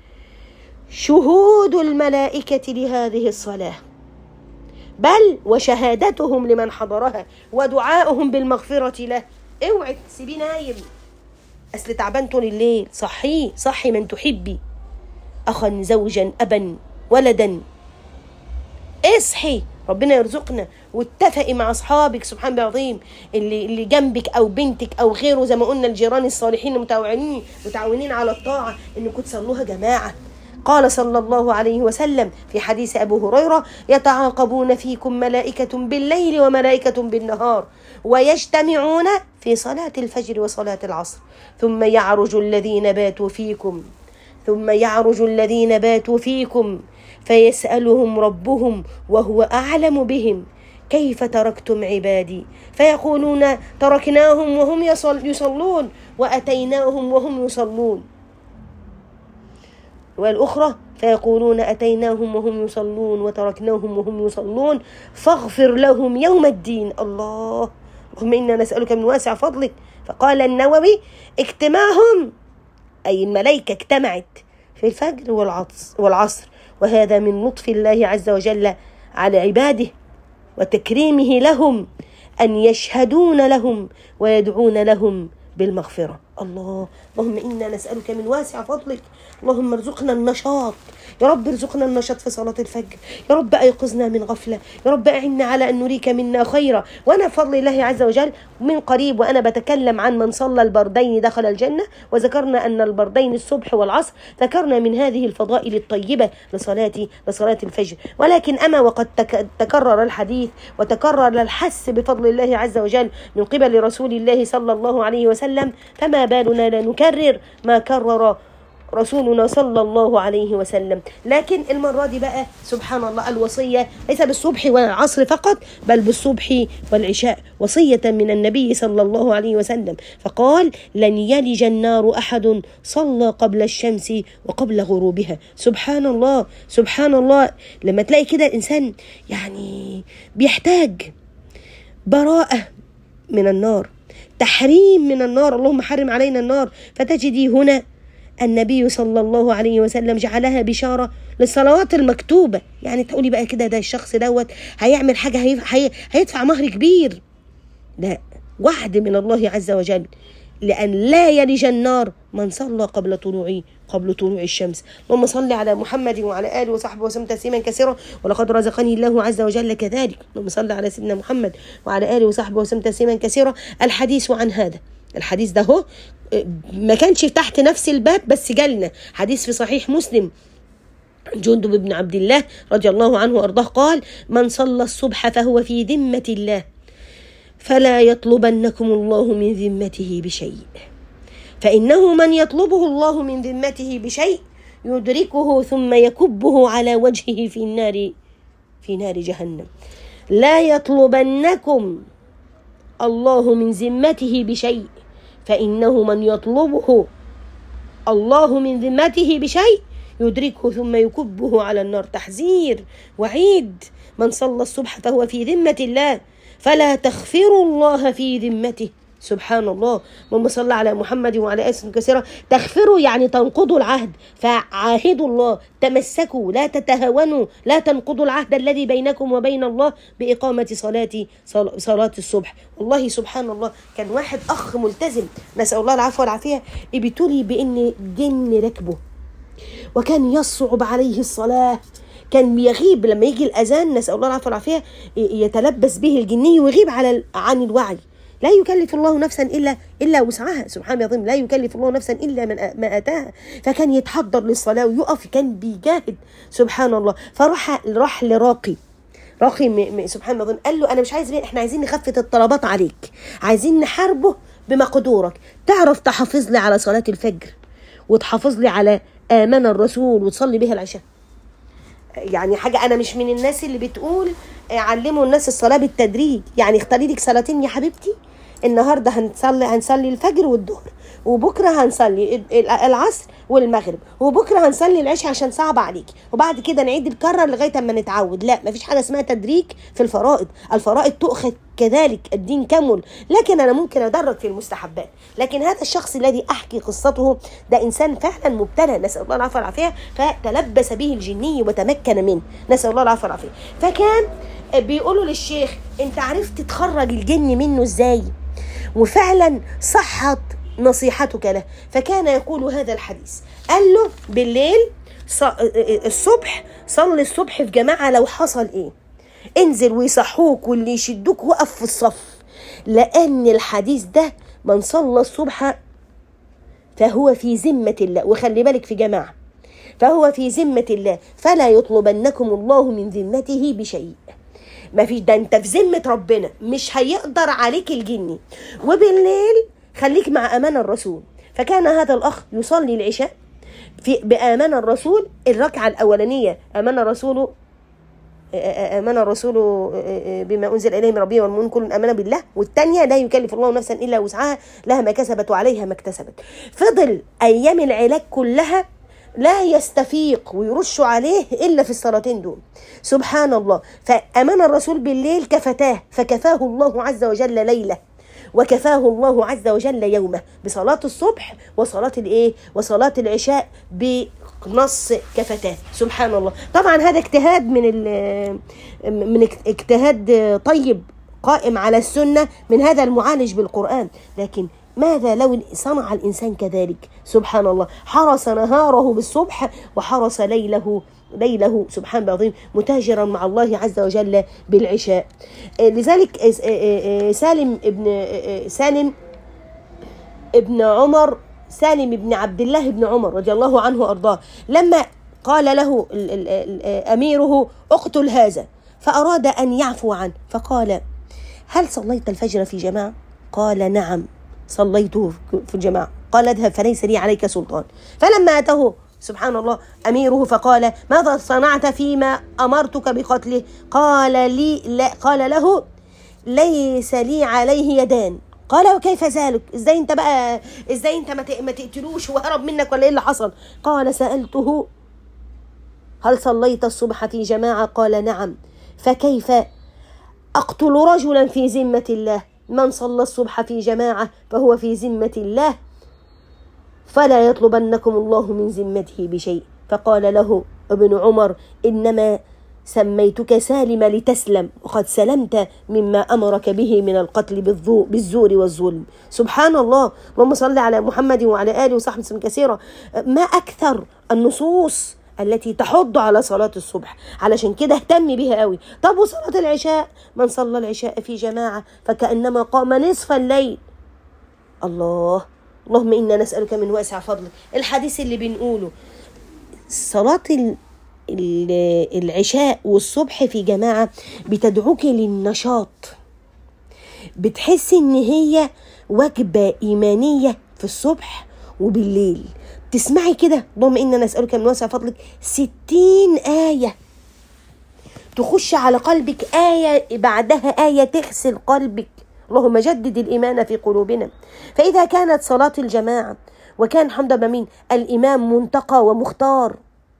شهود الملائكة لهذه الصلاة، بل وشهادتهم لمن حضرها ودعاؤهم بالمغفرة له. اوعي تسيبيه نايم أصل تعبان طول الليل، صحي صحي من تحبي، أخا زوجا أبا ولدا، اصحي ربنا يرزقنا. واتفقي مع أصحابك سبحان الله العظيم اللي اللي جنبك أو بنتك أو غيره، زي ما قلنا الجيران الصالحين المتعاونين متعاونين على الطاعة إنكم تصلوها جماعة. قال صلى الله عليه وسلم في حديث أبو هريرة يتعاقبون فيكم ملائكة بالليل وملائكة بالنهار ويجتمعون في صلاة الفجر وصلاة العصر، ثم يعرج الذين باتوا فيكم ثم يعرج الذين باتوا فيكم فيسألهم ربهم وهو أعلم بهم كيف تركتم عبادي، فيقولون تركناهم وهم يصلون وأتيناهم وهم يصلون، والأخرى فيقولون أتيناهم وهم يصلون وتركناهم وهم يصلون فاغفر لهم يوم الدين. الله اللهم إنا نسألك من واسع فضلك. فقال النووي اجتماعهم أي الملائكة اجتمعت في الفجر والعصر، وهذا من لطف الله عز وجل على عباده وتكريمه لهم أن يشهدون لهم ويدعون لهم بالمغفرة. الله اللهم إنا نسألك من واسع فضلك اللهم ارزقنا النشاط يا رب، ارزقنا النشاط في صلاة الفجر يا رب، أيقظنا من غفلة يا رب، أعنا على أن نريك منا خيرا. وأنا بفضل الله عز وجل من قريب وأنا بتكلم عن من صلى البردين دخل الجنة، وذكرنا أن البردين الصبح والعصر، ذكرنا من هذه الفضائل الطيبة لصلاة لصلاة الفجر. ولكن أما وقد تكرر الحديث وتكرر الحث بفضل الله عز وجل من قبل رسول الله صلى الله عليه وسلم، فما بالنا لا نكرر ما كرر رسولنا صلى الله عليه وسلم. لكن المرة دي بقى سبحان الله الوصية ليس بالصبح والعصر فقط، بل بالصبح والعشاء، وصية من النبي صلى الله عليه وسلم. فقال لن يلج النار أحد صلى قبل الشمس وقبل غروبها. سبحان الله سبحان الله. لما تلاقي كده الإنسان يعني بيحتاج براءة من النار، تحريم من النار، اللهم حرم علينا النار، فتجدي هنا النبي صلى الله عليه وسلم جعلها بشارة للصلوات المكتوبة. يعني تقولي بقى كده ده الشخص دوت هيعمل حاجة هي... هيدفع مهر كبير؟ لا، وعد من الله عز وجل لأن لا يلج النار من صلى قبل طلوع قبل طلوع الشمس. اللهم صل على محمد وعلى آله وصحبه وسلم تسليما كثيرا، ولقد رزقني الله عز وجل كذلك. اللهم صل على سيدنا محمد وعلى آله وصحبه وسلم تسليما كثيرا. الحديث عن هذا، الحديث ده هو ما كانش تحت نفس الباب بس جالنا حديث في صحيح مسلم. جندب بن عبد الله رضي الله عنه وأرضاه قال: من صلى الصبح فهو في ذمة الله فلا يطلبنكم الله من ذمته بشيء، فإنه من يطلبه الله من ذمته بشيء يدركه ثم يكبه على وجهه في النار في نار جهنم. لا يطلبنكم الله من ذمته بشيء، فإنه من يطلبه الله من ذمته بشيء يدركه ثم يكبه على النار. تحذير وعيد. من صلى الصبح فهو في ذمة الله فلا تغفروا الله في ذمته. سبحان الله. اللهم صل على محمد وعلى آله كثيرا. تغفروا يعني تنقضوا العهد، فعاهدوا الله، تمسكوا، لا تتهاونوا، لا تنقضوا العهد الذي بينكم وبين الله بإقامة صلاة صلاة الصبح. والله سبحان الله كان واحد أخ ملتزم، نسأل الله العفو والعافية، ابتلي بإن جن ركبه وكان يصعب عليه الصلاة، كان يغيب لما يجي الأذان، نسأل الله العفو والعافية، يتلبس به الجني ويغيب على عن الوعي. لا يكلف الله نفسا إلا إلا وسعها. سبحان الله، لا يكلف الله نفسا إلا من ما آتاها. فكان يتحضر للصلاة ويقف، كان بيجاهد. سبحان الله. فراح راح لراقي راقي م... م... سبحان الله، قال له: أنا مش عايز، احنا عايزين نخفف الطلبات عليك، عايزين نحاربه بمقدورك، تعرف تحافظ لي على صلاة الفجر وتحافظ لي على آمن الرسول وتصلي بها العشاء. يعني حاجة، أنا مش من الناس اللي بتقول علموا الناس الصلاة بالتدريج، يعني اختاري لك صلاتين يا حبيبتي، النهاردة هنصلي هنصلي الفجر والظهر، وبكرة هنصلي العصر والمغرب، وبكرة هنصلي العشاء عشان صعب عليكي، وبعد كده نعيد الكرة لغاية اما نتعود. لا، مفيش حاجة اسمها تدريج في الفرائض. الفرائض تؤخذ كذلك، الدين كمل. لكن أنا ممكن أدرج في المستحبات. لكن هذا الشخص الذي أحكي قصته ده إنسان فعلا مبتلى، نسأل الله العفو والعافية، فتلبس به الجني وتمكن منه، نسأل الله العفو والعافية. فكان بيقولوا للشيخ: أنت عرفت تخرج الجن منه إزاي؟ وفعلا صحت نصيحتك له. فكان يقول هذا الحديث، قال له: بالليل الصبح صلي الصبح في جماعة، لو حصل ايه انزل ويصحوك واللي يشدوك وقف في الصف، لأن الحديث ده من صلى الصبح فهو في ذمة الله، وخلي بالك في جماعة، فهو في ذمة الله فلا يطلبنكم الله من ذمته بشيء. ما فيش، ده انت في ذمة ربنا، مش هيقدر عليك الجني. وبالليل خليك مع أمان الرسول. فكان هذا الأخ يصلي العشاء في بأمان الرسول، الركعة الأولانية أمان الرسول آمن الرسول بما أنزل إليه من ربه والمؤمنون كل آمن بالله، والثانية لا يكلف الله نفسا إلا وسعها لها ما كسبت وعليها ما اكتسبت. فضل أيام العلاج كلها لا يستفيق ويرش عليه إلا في الصلاتين دول. سبحان الله. فأمن الرسول بالليل كفتاه، فكفاه الله عز وجل ليلة، وكفاه الله عز وجل يومه بصلاة الصبح وصلاة الايه وصلاة العشاء بنص كفتاه. سبحان الله. طبعا هذا اجتهاد من من اجتهاد طيب قائم على السنة من هذا المعالج بالقرآن، لكن ماذا لو صنع الإنسان كذلك؟ سبحان الله. حرس نهاره بالصبح وحرس ليله ليله سبحان الله العظيم متاجرا مع الله عز وجل بالعشاء. لذلك سالم ابن سالم ابن عمر سالم ابن عبد الله ابن عمر رضي الله عنه وأرضاه، لما قال له أميره اقتل هذا، فأراد أن يعفو عنه، فقال: هل صليت الفجر في جماعة؟ قال: نعم صليته في الجماعة. قال: اذهب فليس لي عليك سلطان. فلما أتاه سبحان الله أميره فقال: ماذا صنعت فيما أمرتك بقتله؟ قال لي لا قال له: ليس لي عليه يدان. قال: وكيف ذلك؟ ازاي انت بقى ازاي انت ما تقتلوش وهرب منك ولا ايه اللي حصل؟ قال: سألته: هل صليت الصبح في جماعة؟ قال: نعم. فكيف أقتل رجلا في ذمة الله؟ من صلى الصبح في جماعة فهو في ذمة الله فلا يطلبنكم الله من ذمته بشيء. فقال له ابن عمر: إنما سميتك سالم لتسلم، وقد سلمت مما أمرك به من القتل بالزور والظلم. سبحان الله. اللهم صل على محمد وعلى آله وصحبه وسلم كثيرا. ما أكثر النصوص التي تحض على صلاة الصبح، علشان كده اهتم بها قوي. طب وصلاة العشاء؟ من صلى العشاء في جماعة فكأنما قام نصف الليل. الله، اللهم إنا نسألك من واسع فضلك. الحديث اللي بنقوله صلاة العشاء والصبح في جماعة بتدعوك للنشاط، بتحس ان هي وجبة ايمانية في الصبح وبالليل. تسمعي كده اللهم إنا نسألك من واسع فضلك ستين آية تخش على قلبك، آية بعدها آية تغسل قلبك. اللهم جدد الإيمان في قلوبنا. فإذا كانت صلاة الجماعة وكان حمد بمين الإمام منتقى ومختار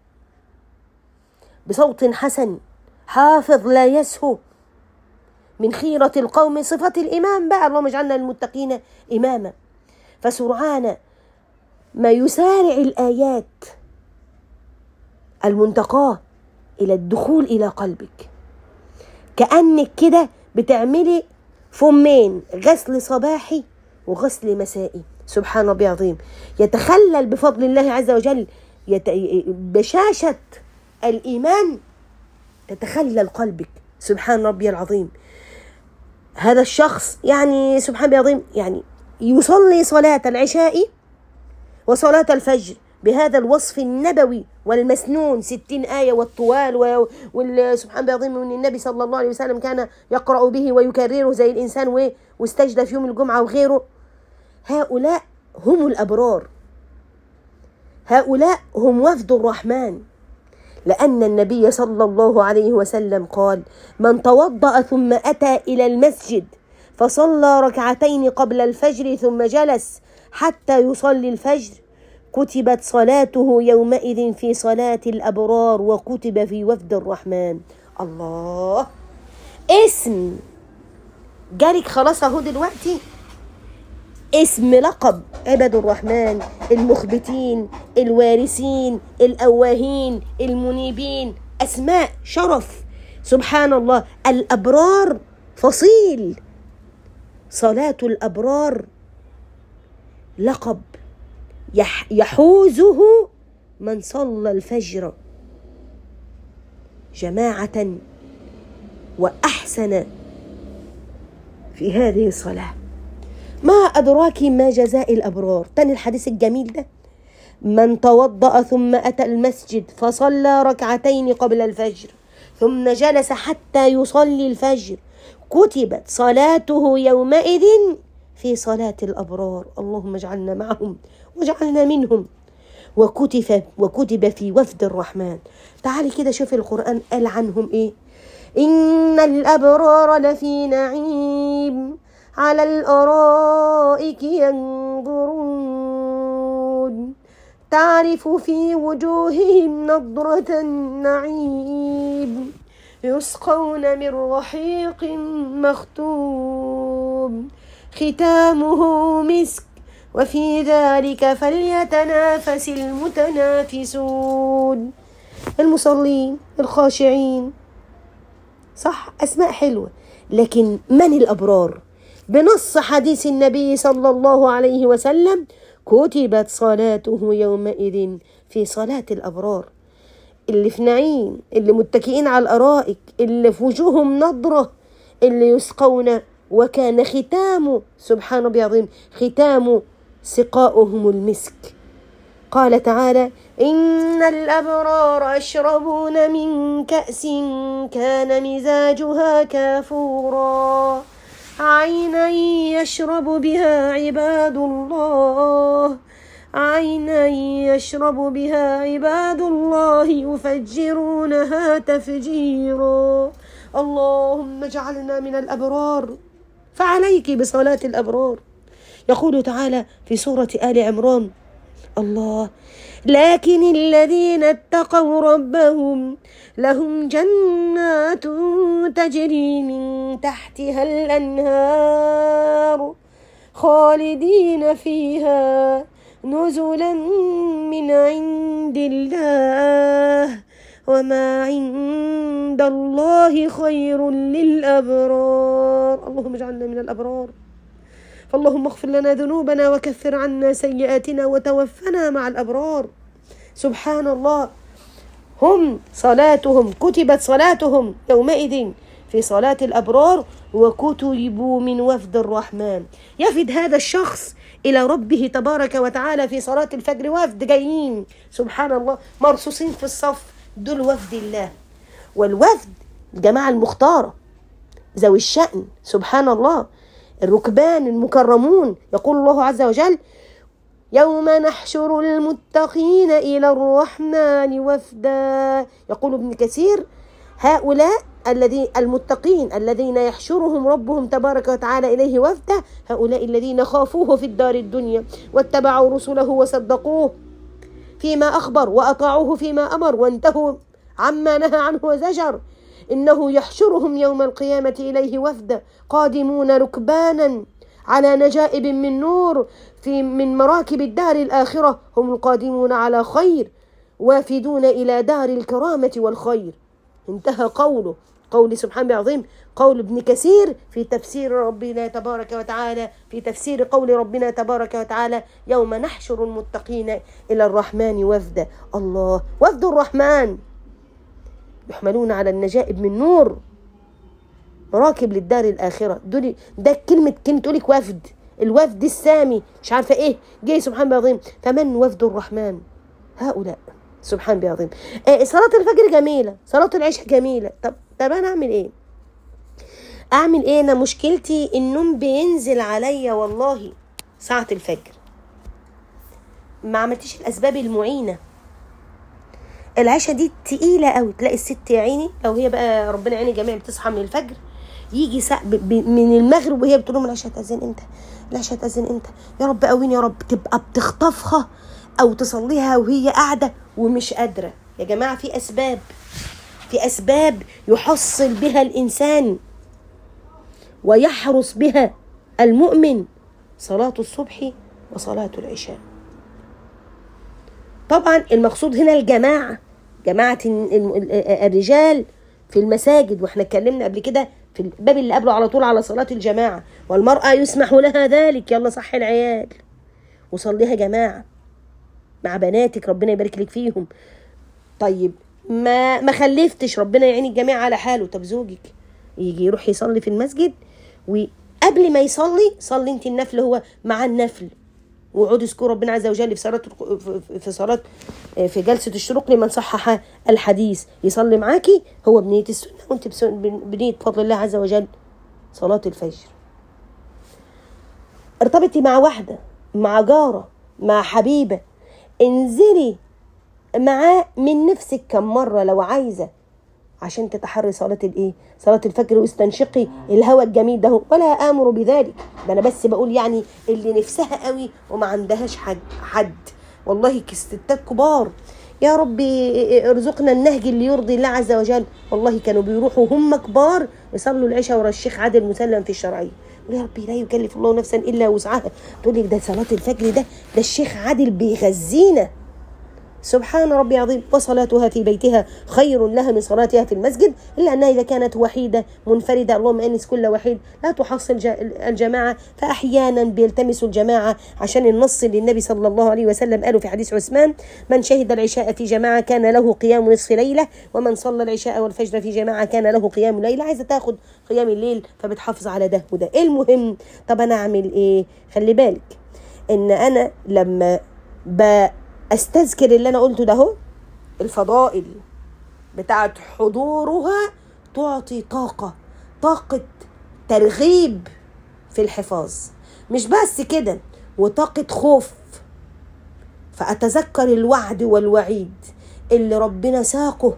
بصوت حسن حافظ لا يسهو من خيرة القوم، صفة الإمام بقى، اللهم اجعلنا المتقين إماما. فسرعان ما يسارع الآيات المنتقاه إلى الدخول إلى قلبك، كأنك كده بتعملي فمين، غسل صباحي وغسل مسائي. سبحان ربي عظيم. يتخلل بفضل الله عز وجل يت... بشاشة الإيمان تتخلل قلبك. سبحان ربي العظيم. هذا الشخص يعني سبحان ربي العظيم يعني يصلي صلاة العشاء وصلاة الفجر بهذا الوصف النبوي والمسنون، ستين آية والطوال، والسبحان ربي العظيم من النبي صلى الله عليه وسلم كان يقرأ به ويكرره زي الإنسان واستجد في يوم الجمعة وغيره. هؤلاء هم الأبرار، هؤلاء هم وفد الرحمن، لأن النبي صلى الله عليه وسلم قال: من توضأ ثم أتى إلى المسجد فصلى ركعتين قبل الفجر ثم جلس حتى يصلي الفجر كتبت صلاته يومئذ في صلاة الأبرار وكتب في وفد الرحمن. الله، اسم جالك خلاص اهو دلوقتي، اسم لقب عباد الرحمن المخبتين الوارثين الأواهين المنيبين، أسماء شرف. سبحان الله. الأبرار فصيل، صلاة الأبرار لقب يحوزه من صلى الفجر جماعة وأحسن في هذه الصلاة. ما أدراك ما جزاء الأبرار. تاني الحديث الجميل ده: من توضأ ثم أتى المسجد فصلى ركعتين قبل الفجر ثم جلس حتى يصلي الفجر كتبت صلاته يومئذ في صلاة الأبرار. اللهم اجعلنا معهم واجعلنا منهم. وكتب وكتب في وفد الرحمن. تعالي كده شوفي القرآن قال عنهم إيه: إن الأبرار لفي نعيم على الأرائك ينظرون تعرف في وجوههم نضرة النعيم يسقون من رحيق مختوم ختامه مسك وفي ذلك فليتنافس المتنافسون. المصلين الخاشعين، صح، أسماء حلوة، لكن من الأبرار؟ بنص حديث النبي صلى الله عليه وسلم كتبت صلاته يومئذ في صلاة الأبرار، اللي في نعيم، اللي متكئين على الأرائك، اللي في وجوههم نضرة، اللي يسقون، وكان ختام سبحان ربي العظيم ختام سقاؤهم المسك. قال تعالى: إن الأبرار يشربون من كأس كان مزاجها كافورا عينا يشرب بها عباد الله عينا يشرب بها عباد الله يفجرونها تفجيرا. اللهم اجعلنا من الأبرار. فعليك بصلاة الأبرار. يقول تعالى في سورة آل عمران: الله لكن الذين اتقوا ربهم لهم جنات تجري من تحتها الأنهار خالدين فيها نزلا من عند الله وما عند الله خير للأبرار. اللهم اجعلنا من الأبرار. فاللهم اغفر لنا ذنوبنا وكفر عنا سيئاتنا وتوفنا مع الأبرار. سبحان الله، هم صلاتهم كتبت صلاتهم يومئذ في صلاة الأبرار وكتبوا من وفد الرحمن. يفد هذا الشخص إلى ربه تبارك وتعالى في صلاة الفجر، وفد جايين سبحان الله مرصوصين في الصف، دول وفد الله. والوفد الجماعة المختارة ذوي الشأن سبحان الله، الركبان المكرمون. يقول الله عز وجل: يوم نحشر المتقين إلى الرحمن وفدا. يقول ابن كثير: هؤلاء الذين المتقين الذين يحشرهم ربهم تبارك وتعالى إليه وفدا، هؤلاء الذين خافوه في الدار الدنيا واتبعوا رسله وصدقوه فيما أخبر وأطاعوه فيما أمر وانتهوا عما نهى عنه وزجر. إنه يحشرهم يوم القيامة إليه وفدا قادمون ركبانا على نجائب من نور في من مراكب الدار الآخرة، هم القادمون على خير وافدون إلى دار الكرامة والخير. انتهى قوله، قول سبحانه العظيم، قول ابن كثير في تفسير ربنا تبارك وتعالى، في تفسير قول ربنا تبارك وتعالى: يوم نحشر المتقين إلى الرحمن وفدا. الله، وفد الرحمن يحملون على النجائب من نور مراكب للدار الآخرة. دول ده كلمة كلمة تقولك وفد، الوفد السامي مش عارفة ايه جاي سبحان بعظيم. فمن وفد الرحمن؟ هؤلاء سبحان بعظيم. آه صلاة الفجر جميلة، صلاة العشاء جميلة. طب طب انا اعمل ايه؟ اعمل ايه؟ انا مشكلتي النوم بينزل عليا والله ساعة الفجر، ما عملتش الاسباب المعينة. العشاء دي تقيلة قوي، تلاقي الست يا عيني لو هي بقى ربنا يعيني جميع بتصحى من الفجر، يجي ساعة من المغرب وهي بتقول لهم العشاء تأذن امتى؟ العشاء تأذن امتى؟ يا رب قويني يا رب. تبقى بتخطفها او تصليها وهي قاعدة ومش قادرة. يا جماعة في اسباب، في اسباب يحصل بها الانسان ويحرص بها المؤمن صلاة الصبح وصلاة العشاء. طبعا المقصود هنا الجماعة، جماعة الرجال في المساجد، واحنا اتكلمنا قبل كده في الباب اللي قبله على طول على صلاة الجماعة. والمرأة يسمح لها ذلك، يلا صح العيال وصليها جماعة مع بناتك ربنا يبارك لك فيهم. طيب ما ما خلفتش ربنا يعين الجميع على حاله، طب زوجك يجي يروح يصلي في المسجد، وقبل ما يصلي صلي انت النفل هو مع النفل، وقعدوا اذكروا ربنا عز وجل في صلاة في صلاة في جلسة الشروق لمن صحح الحديث، يصلي معاكي هو بنية السنة وانت بنية فضل الله عز وجل صلاة الفجر. ارتبطي مع واحدة، مع جارة، مع حبيبة، انزلي معاه من نفسك كم مرة لو عايزة عشان تتحري صلاة الايه؟ صلاة الفجر، واستنشقي الهواء الجميل ده. ولا امر بذلك، ده انا بس بقول يعني اللي نفسها قوي وما عندهاش حد حد والله كستات كبار يا ربي ارزقنا النهج اللي يرضي الله عز وجل. والله كانوا بيروحوا هم كبار يصلوا العشاء ورا الشيخ عادل مسلم في الشرعيه، يا ربي لا يكلف الله نفسا الا وسعها. تقول لك ده صلاة الفجر ده ده الشيخ عادل بيغذينا. سبحان ربي عظيم. وصلاتها في بيتها خير لها من صلاتها في المسجد، إلا أنها إذا كانت وحيدة منفردة، اللهم أنس كل وحيد، لا تحصل الجماعة، فأحيانا بيلتمسوا الجماعة عشان النص اللي النبي صلى الله عليه وسلم قاله في حديث عثمان: من شهد العشاء في جماعة كان له قيام نصف ليلة، ومن صلى العشاء والفجر في جماعة كان له قيام ليلة. عايزة تاخد قيام الليل فبتحافظ على ده وده. إيه المهم؟ طب أنا أعمل إيه؟ خلي بالك إن أنا لما ب استذكر اللي انا قلته ده هو الفضائل بتاعت حضورها تعطي طاقة طاقة ترغيب في الحفاظ، مش بس كده، وطاقة خوف. فأتذكر الوعد والوعيد اللي ربنا ساقه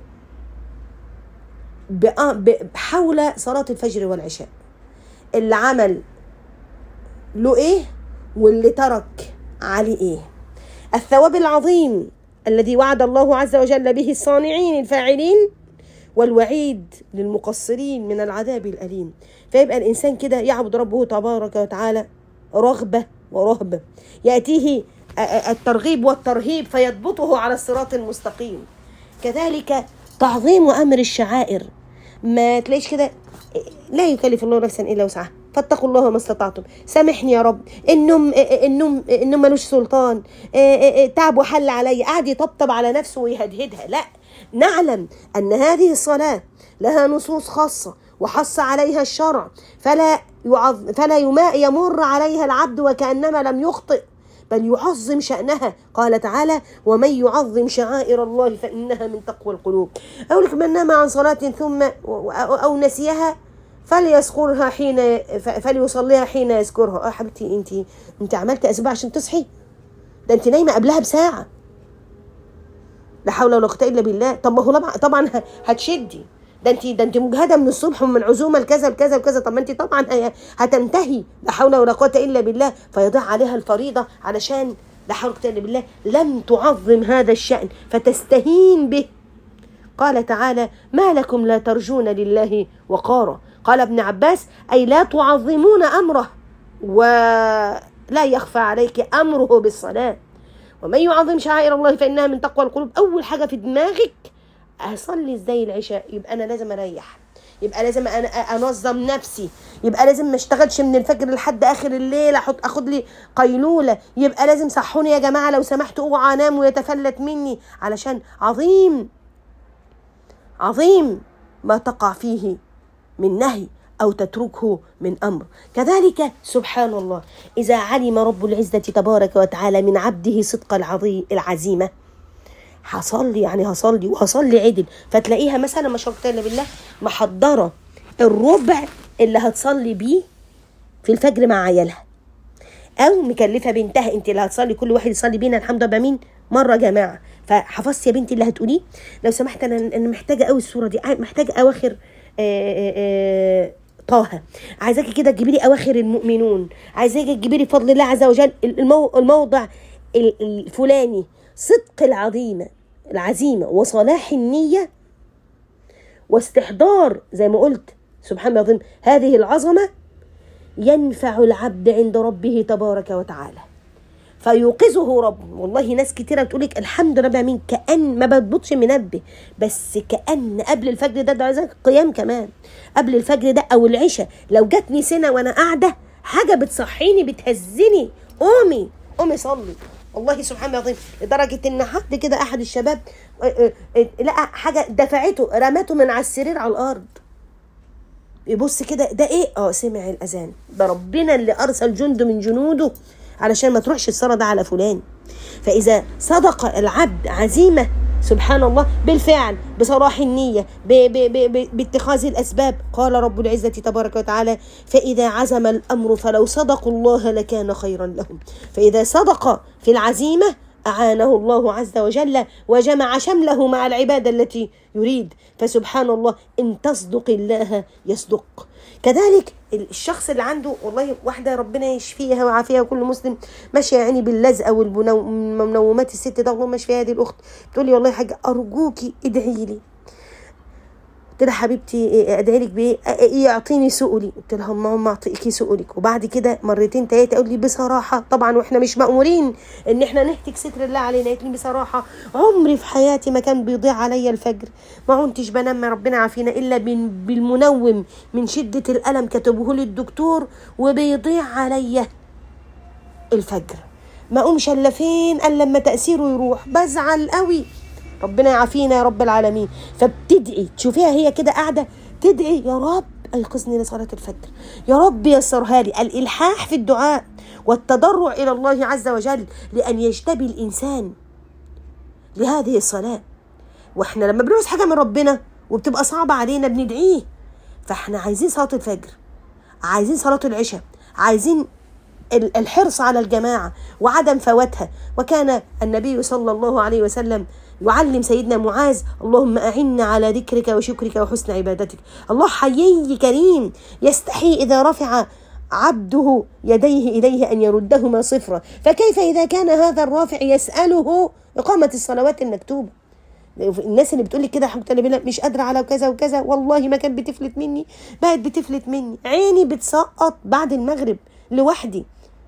حول صلاة الفجر والعشاء، اللي عمل له ايه واللي ترك عليه ايه. الثواب العظيم الذي وعد الله عز وجل به الصانعين الفاعلين، والوعيد للمقصرين من العذاب الأليم. فيبقى الإنسان كده يعبد ربه تبارك وتعالى رغبة ورهبة، يأتيه الترغيب والترهيب فيضبطه على الصراط المستقيم. كذلك تعظيم أمر الشعائر، ما تلاقيش كده لا يكلف الله نفسا إلا وسعها فاتقوا الله ما استطعتم، سامحني يا رب، النوم النوم النوم ملوش سلطان، تعب وحل علي، قاعد يطبطب على نفسه ويهدهدها. لا، نعلم أن هذه الصلاة لها نصوص خاصة وحص عليها الشرع، فلا يعظ فلا يمر عليها العبد وكأنما لم يخطئ، بل يعظم شأنها. قال تعالى: ومن يعظم شعائر الله فإنها من تقوى القلوب. أقول لك: من نام عن صلاة ثم أو نسيها فليذكرها حين فليصليها حين يذكرها. اه حبيبتي، انت انت عملت اسبوع عشان تصحي؟ ده انت نايمه قبلها بساعه. لا حول ولا قوه الا بالله. طب ما هو طبعا هتشدي، ده انت ده انت مجهده من الصبح ومن عزومه لكذا لكذا لكذا. طب ما انت طبعا هتنتهي، لا حول ولا قوه الا بالله، فيضيع عليها الفريضه علشان لا حول ولا قوه الا بالله لم تعظم هذا الشأن فتستهين به. قال تعالى: ما لكم لا ترجون لله وقارا. قال ابن عباس: أي لا تعظمون أمره ولا يخفى عليك أمره بالصلاة. ومن يعظم شعائر الله فإنها من تقوى القلوب. أول حاجة في دماغك أصلي ازاي العشاء، يبقى أنا لازم أريح، يبقى لازم أنا أنظم نفسي، يبقى لازم ما اشتغلش من الفجر لحد آخر الليل أحط أخد لي قيلولة، يبقى لازم صحوني يا جماعة لو سمحتوا اوعى انام ويتفلت مني، علشان عظيم عظيم ما تقع فيه من نهي أو تتركه من أمر. كذلك سبحان الله إذا علم رب العزة تبارك وتعالى من عبده صدق العظيم العزيمة، هصلي يعني هصلي وهصلي عدل، فتلاقيها مثلا ما شاء الله بالله محضرة الربع اللي هتصلي بيه في الفجر مع عيالها، أو مكلفة بنتها: أنت اللي هتصلي كل واحد يصلي بينا الحمد لله بمين مرة جماعة، فحفظت يا بنتي اللي هتقوليه. لو سمحت أنا أنا محتاجة قوي الصورة دي، محتاجة أواخر آآ آآ طه، عايزاكي كده تجيبي لي أواخر المؤمنون، عايزاكي تجيبي لي فضل الله عز وجل المو الموضع الفلاني. صدق العظيمة العزيمة وصلاح النية واستحضار زي ما قلت سبحان الله العظيم هذه العظمة ينفع العبد عند ربه تبارك وتعالى فيوقظه ربه. والله ناس كتيرة بتقولك الحمد لله مين كأن ما بتبطش منبه، بس كأن قبل الفجر ده ده عايزك قيام كمان قبل الفجر ده أو العشاء، لو جاتني سنة وأنا قاعدة حاجة بتصحيني بتهزني، قومي قومي صلي. والله سبحان الله العظيم لدرجة إن حد كده أحد الشباب لقى حاجة دفعته رمته من على السرير على الأرض، يبص كده ده إيه؟ آه سمع الأذان، ده ربنا اللي أرسل جند من جنوده علشان ما تروحش الصلاة ده على فلان. فإذا صدق العبد عزيمة سبحان الله بالفعل بصلاح النية باتخاذ الأسباب، قال رب العزة تبارك وتعالى: فإذا عزم الأمر فلو صدقوا الله لكان خيرا لهم. فإذا صدق في العزيمة أعانه الله عز وجل وجمع شمله مع العبادة التي يريد. فسبحان الله إن تصدق الله يصدق. كذلك الشخص اللي عنده والله واحدة ربنا يشفيها وعافيها وكل مسلم ماشية يعني باللزقة والمنومات الست ده، والله ماشية هذه الأخت بتقول لي: والله يا حاجة أرجوكي ادعي لي. قلت لها: حبيبتي ادعي لك بايه؟ يعطيني سؤلي. قلت لها: ما اعطيكي سؤلك. وبعد كده مرتين تلاته اقول لي بصراحه طبعا واحنا مش مأمورين ان احنا نهتك ستر الله علينا، قالت لي: بصراحه عمري في حياتي ما كان بيضيع عليا الفجر، ما كنتش بنام ربنا عافينا الا بالمنوم من شده الالم كتبه لي الدكتور، وبيضيع عليا الفجر ما اقومش الا فين الا لما تاثيره يروح، بزعل قوي. ربنا يعافينا يا رب العالمين. فبتدعي تشوفيها هي كده قاعده تدعي: يا رب ايقظني لصلاه الفجر، يا رب يسرها لي. الالحاح في الدعاء والتضرع الى الله عز وجل لان يجتبي الانسان لهذه الصلاه. واحنا لما بنعوز حاجه من ربنا وبتبقى صعبه علينا بندعيه. فاحنا عايزين صلاه الفجر، عايزين صلاه العشاء، عايزين الحرص على الجماعه وعدم فواتها. وكان النبي صلى الله عليه وسلم يعلم سيدنا معاذ: اللهم أعنا على ذكرك وشكرك وحسن عبادتك. الله حيي كريم يستحي إذا رفع عبده يديه إليه أن يردهما صفرا، فكيف إذا كان هذا الرافع يسأله إقامة الصلوات المكتوبة؟ الناس اللي بتقول لي كده حمد الله مش قادرة على كذا وكذا، والله ما كانت بتفلت مني، بقت بتفلت مني، عيني بتسقط بعد المغرب لوحدي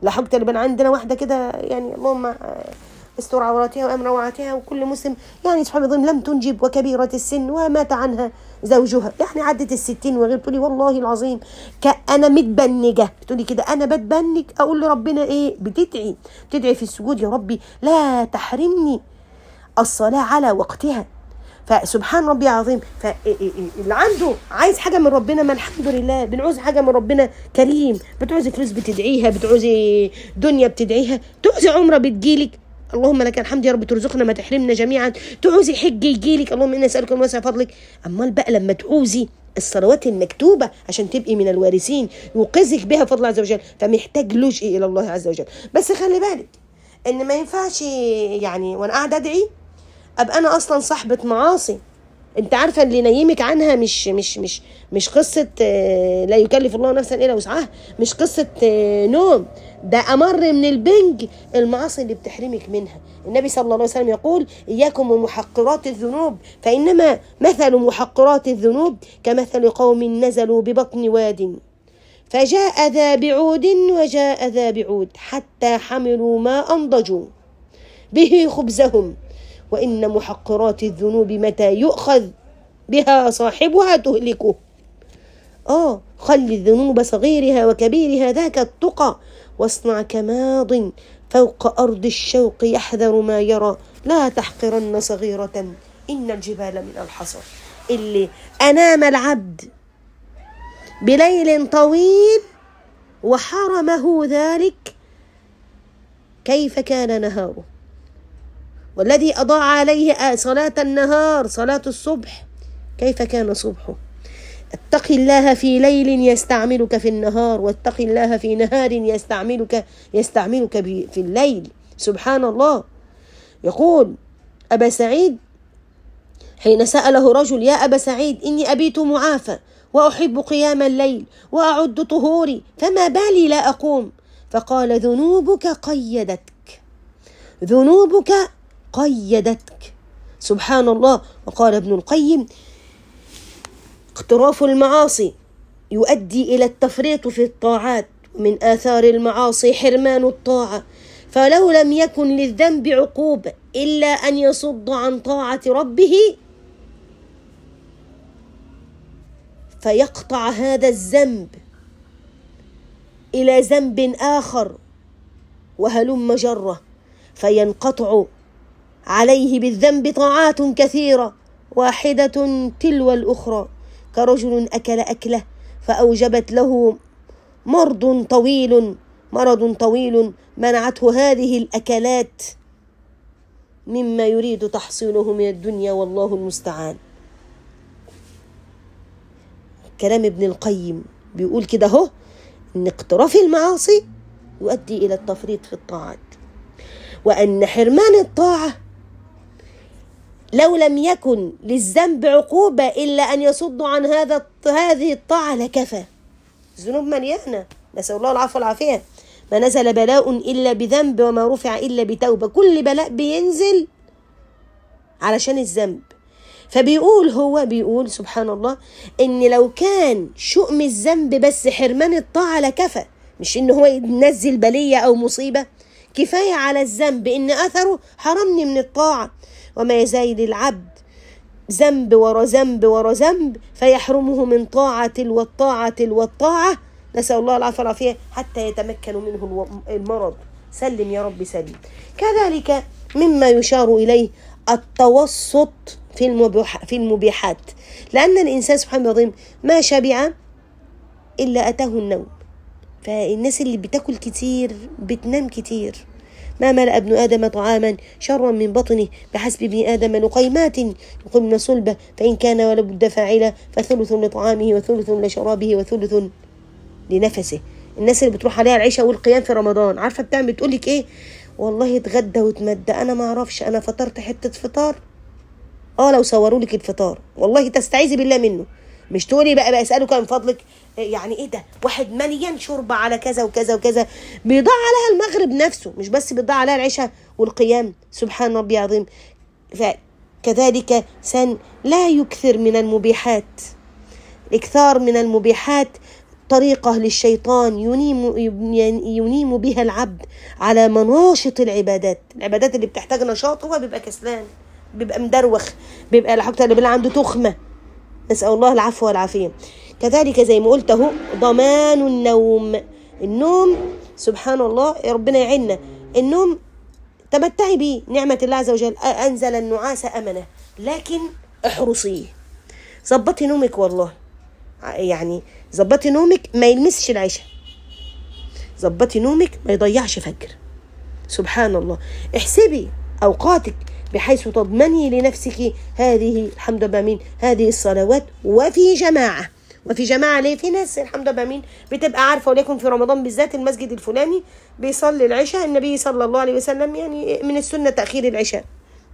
حاجة اللي عندنا واحدة كده يعني اللهم استر عوراتها وامن روعاتها، وكل مسلم يعني سبحان الله لم تنجب وكبيرة السن ومات عنها زوجها، يعني عدت الستين وغير، تقولي والله العظيم كأنا متبنجة، بتقولي كده أنا بتبنج، أقول لربنا إيه؟ بتدعي بتدعي في السجود يا ربي لا تحرمني الصلاة على وقتها. فسبحان ربي العظيم. فاللي عنده عايز حاجة من ربنا، ما الحمد لله بنعوز حاجة من ربنا كريم، بتعوزي فلوس بتدعيها، بتعوزي دنيا بتدعيها، تعوزي عمرة بتجيلك اللهم لك الحمد يا رب ترزقنا ما تحرمنا جميعا، تعوزي حج يجيلك اللهم إنا نسألك من واسع فضلك. أمال بقى لما تعوزي الصلوات المكتوبة عشان تبقي من الوارثين يوقظك بها فضل عز وجل، فمحتاج لجئ إلى الله عز وجل. بس خلي بالك إن ما ينفعش يعني وأنا قاعدة أدعي أبقى أنا أصلا صاحبة معاصي. أنت عارفة اللي نيمك عنها مش مش مش مش قصة لا يكلف الله نفسا إلا وسعها، مش قصة نوم، ده أمر من البنج المعاصي اللي بتحرمك منها. النبي صلى الله عليه وسلم يقول إياكم ومحقرات الذنوب فإنما مثل محقرات الذنوب كمثل قوم نزلوا ببطن واد فجاء ذا بعود وجاء ذا بعود حتى حملوا ما أنضجوا به خبزهم، وإن محقرات الذنوب متى يؤخذ بها صاحبها تهلكه. آه خلي الذنوب صغيرها وكبيرها ذاك التقى، واصنع كماض فوق أرض الشوق يحذر ما يرى، لا تحقرن صغيرة إن الجبال من الحصى. اللي أنام العبد بليل طويل وحرمه ذلك كيف كان نهاره، والذي أضاع عليه صلاة النهار صلاة الصبح كيف كان صبحه. اتق الله في ليل يستعملك في النهار، واتق الله في نهار يستعملك يستعملك في الليل. سبحان الله. يقول أبا سعيد حين سأله رجل يا أبا سعيد إني أبيت معافى وأحب قيام الليل وأعد طهوري فما بالي لا أقوم، فقال ذنوبك قيدتك، ذنوبك قيدتك. سبحان الله. وقال ابن القيم اقتراف المعاصي يؤدي إلى التفريط في الطاعات، من آثار المعاصي حرمان الطاعة، فلو لم يكن للذنب عقوبة إلا أن يصد عن طاعة ربه فيقطع هذا الذنب إلى ذنب آخر وهلم جرة، فينقطع عليه بالذنب طاعات كثيرة واحدة تلو الأخرى، كرجل أكل أكله فأوجبت له مرض طويل مرض طويل منعته هذه الأكلات مما يريد تحصيله من الدنيا والله المستعان. كلام ابن القيم بيقول كده هو إن اقتراف المعاصي يؤدي إلى التفريط في الطاعات، وأن حرمان الطاعة لو لم يكن للذنب عقوبة إلا أن يصد عن هذا هذه الطاعة لكفى. الذنوب مليانة، نسأل الله العفو والعافية. ما نزل بلاء إلا بذنب وما رفع إلا بتوبة، كل بلاء بينزل علشان الذنب. فبيقول هو بيقول سبحان الله إن لو كان شؤم الذنب بس حرمان الطاعة لكفى، مش إن هو ينزل بلية أو مصيبة، كفاية على الذنب إن أثره حرمني من الطاعة. وما يزايد العبد ذنب ورا ذنب ورا ذنب فيحرمه من طاعة والطاعة والطاعة، نسأل الله العافية والعافية، حتى يتمكن منه المرض. سلم يا رب سلم. كذلك مما يشار إليه التوسط في في المبيحات، لأن الإنسان سبحانه وتعالى ما شبع إلا أتاه النوم. فالناس اللي بتاكل كتير بتنام كتير. ما ملأ ابن آدم طعاما شرا من بطنه بحسب ابن آدم لقيمات يقمن صلبه، فإن كان ولا بد فاعلا فثلث لطعامه وثلث لشرابه وثلث لنفسه. الناس اللي بتروح عليها العشاء والقيام في رمضان عارفة بتعمل بتقولك إيه؟ والله اتغدى وتمدى، أنا ما أعرفش، أنا فطرت حتة فطار. آه لو صوروا لك الفطار والله تستعيذي بالله منه، مش تقولي بقى بأسألك من فضلك يعني ايه ده واحد مليان شوربة على كذا وكذا وكذا، بيضاع عليها المغرب نفسه، مش بس بيضاع عليها العشاء والقيام. سبحان ربي العظيم. فكذلك سن لا يكثر من المبيحات. الاكثار من المبيحات طريقة للشيطان ينيم ينيم بها العبد على مناشط العبادات. العبادات اللي بتحتاج نشاط هو بيبقى كسلان، بيبقى مدروخ، بيبقى الحاجة اللي عنده تخمة، نسأل الله العفو والعافية. كذلك زي ما قلت اهو ضمان النوم. النوم سبحان الله ربنا يعيننا. النوم تمتعي بيه، نعمة الله عز وجل، أنزل النعاس أمنه، لكن احرصيه، ظبطي نومك والله، يعني ظبطي نومك ما يلمسش العشاء، ظبطي نومك ما يضيعش فجر. سبحان الله، احسبي أوقاتك بحيث تضمني لنفسك هذه الحمد لله مين هذه الصلوات وفي جماعة. وفي جماعة ليه؟ في ناس الحمد لله مين بتبقى عارفة، وليكن في رمضان بالذات المسجد الفلاني بيصلي العشاء، النبي صلى الله عليه وسلم يعني من السنة تأخير العشاء،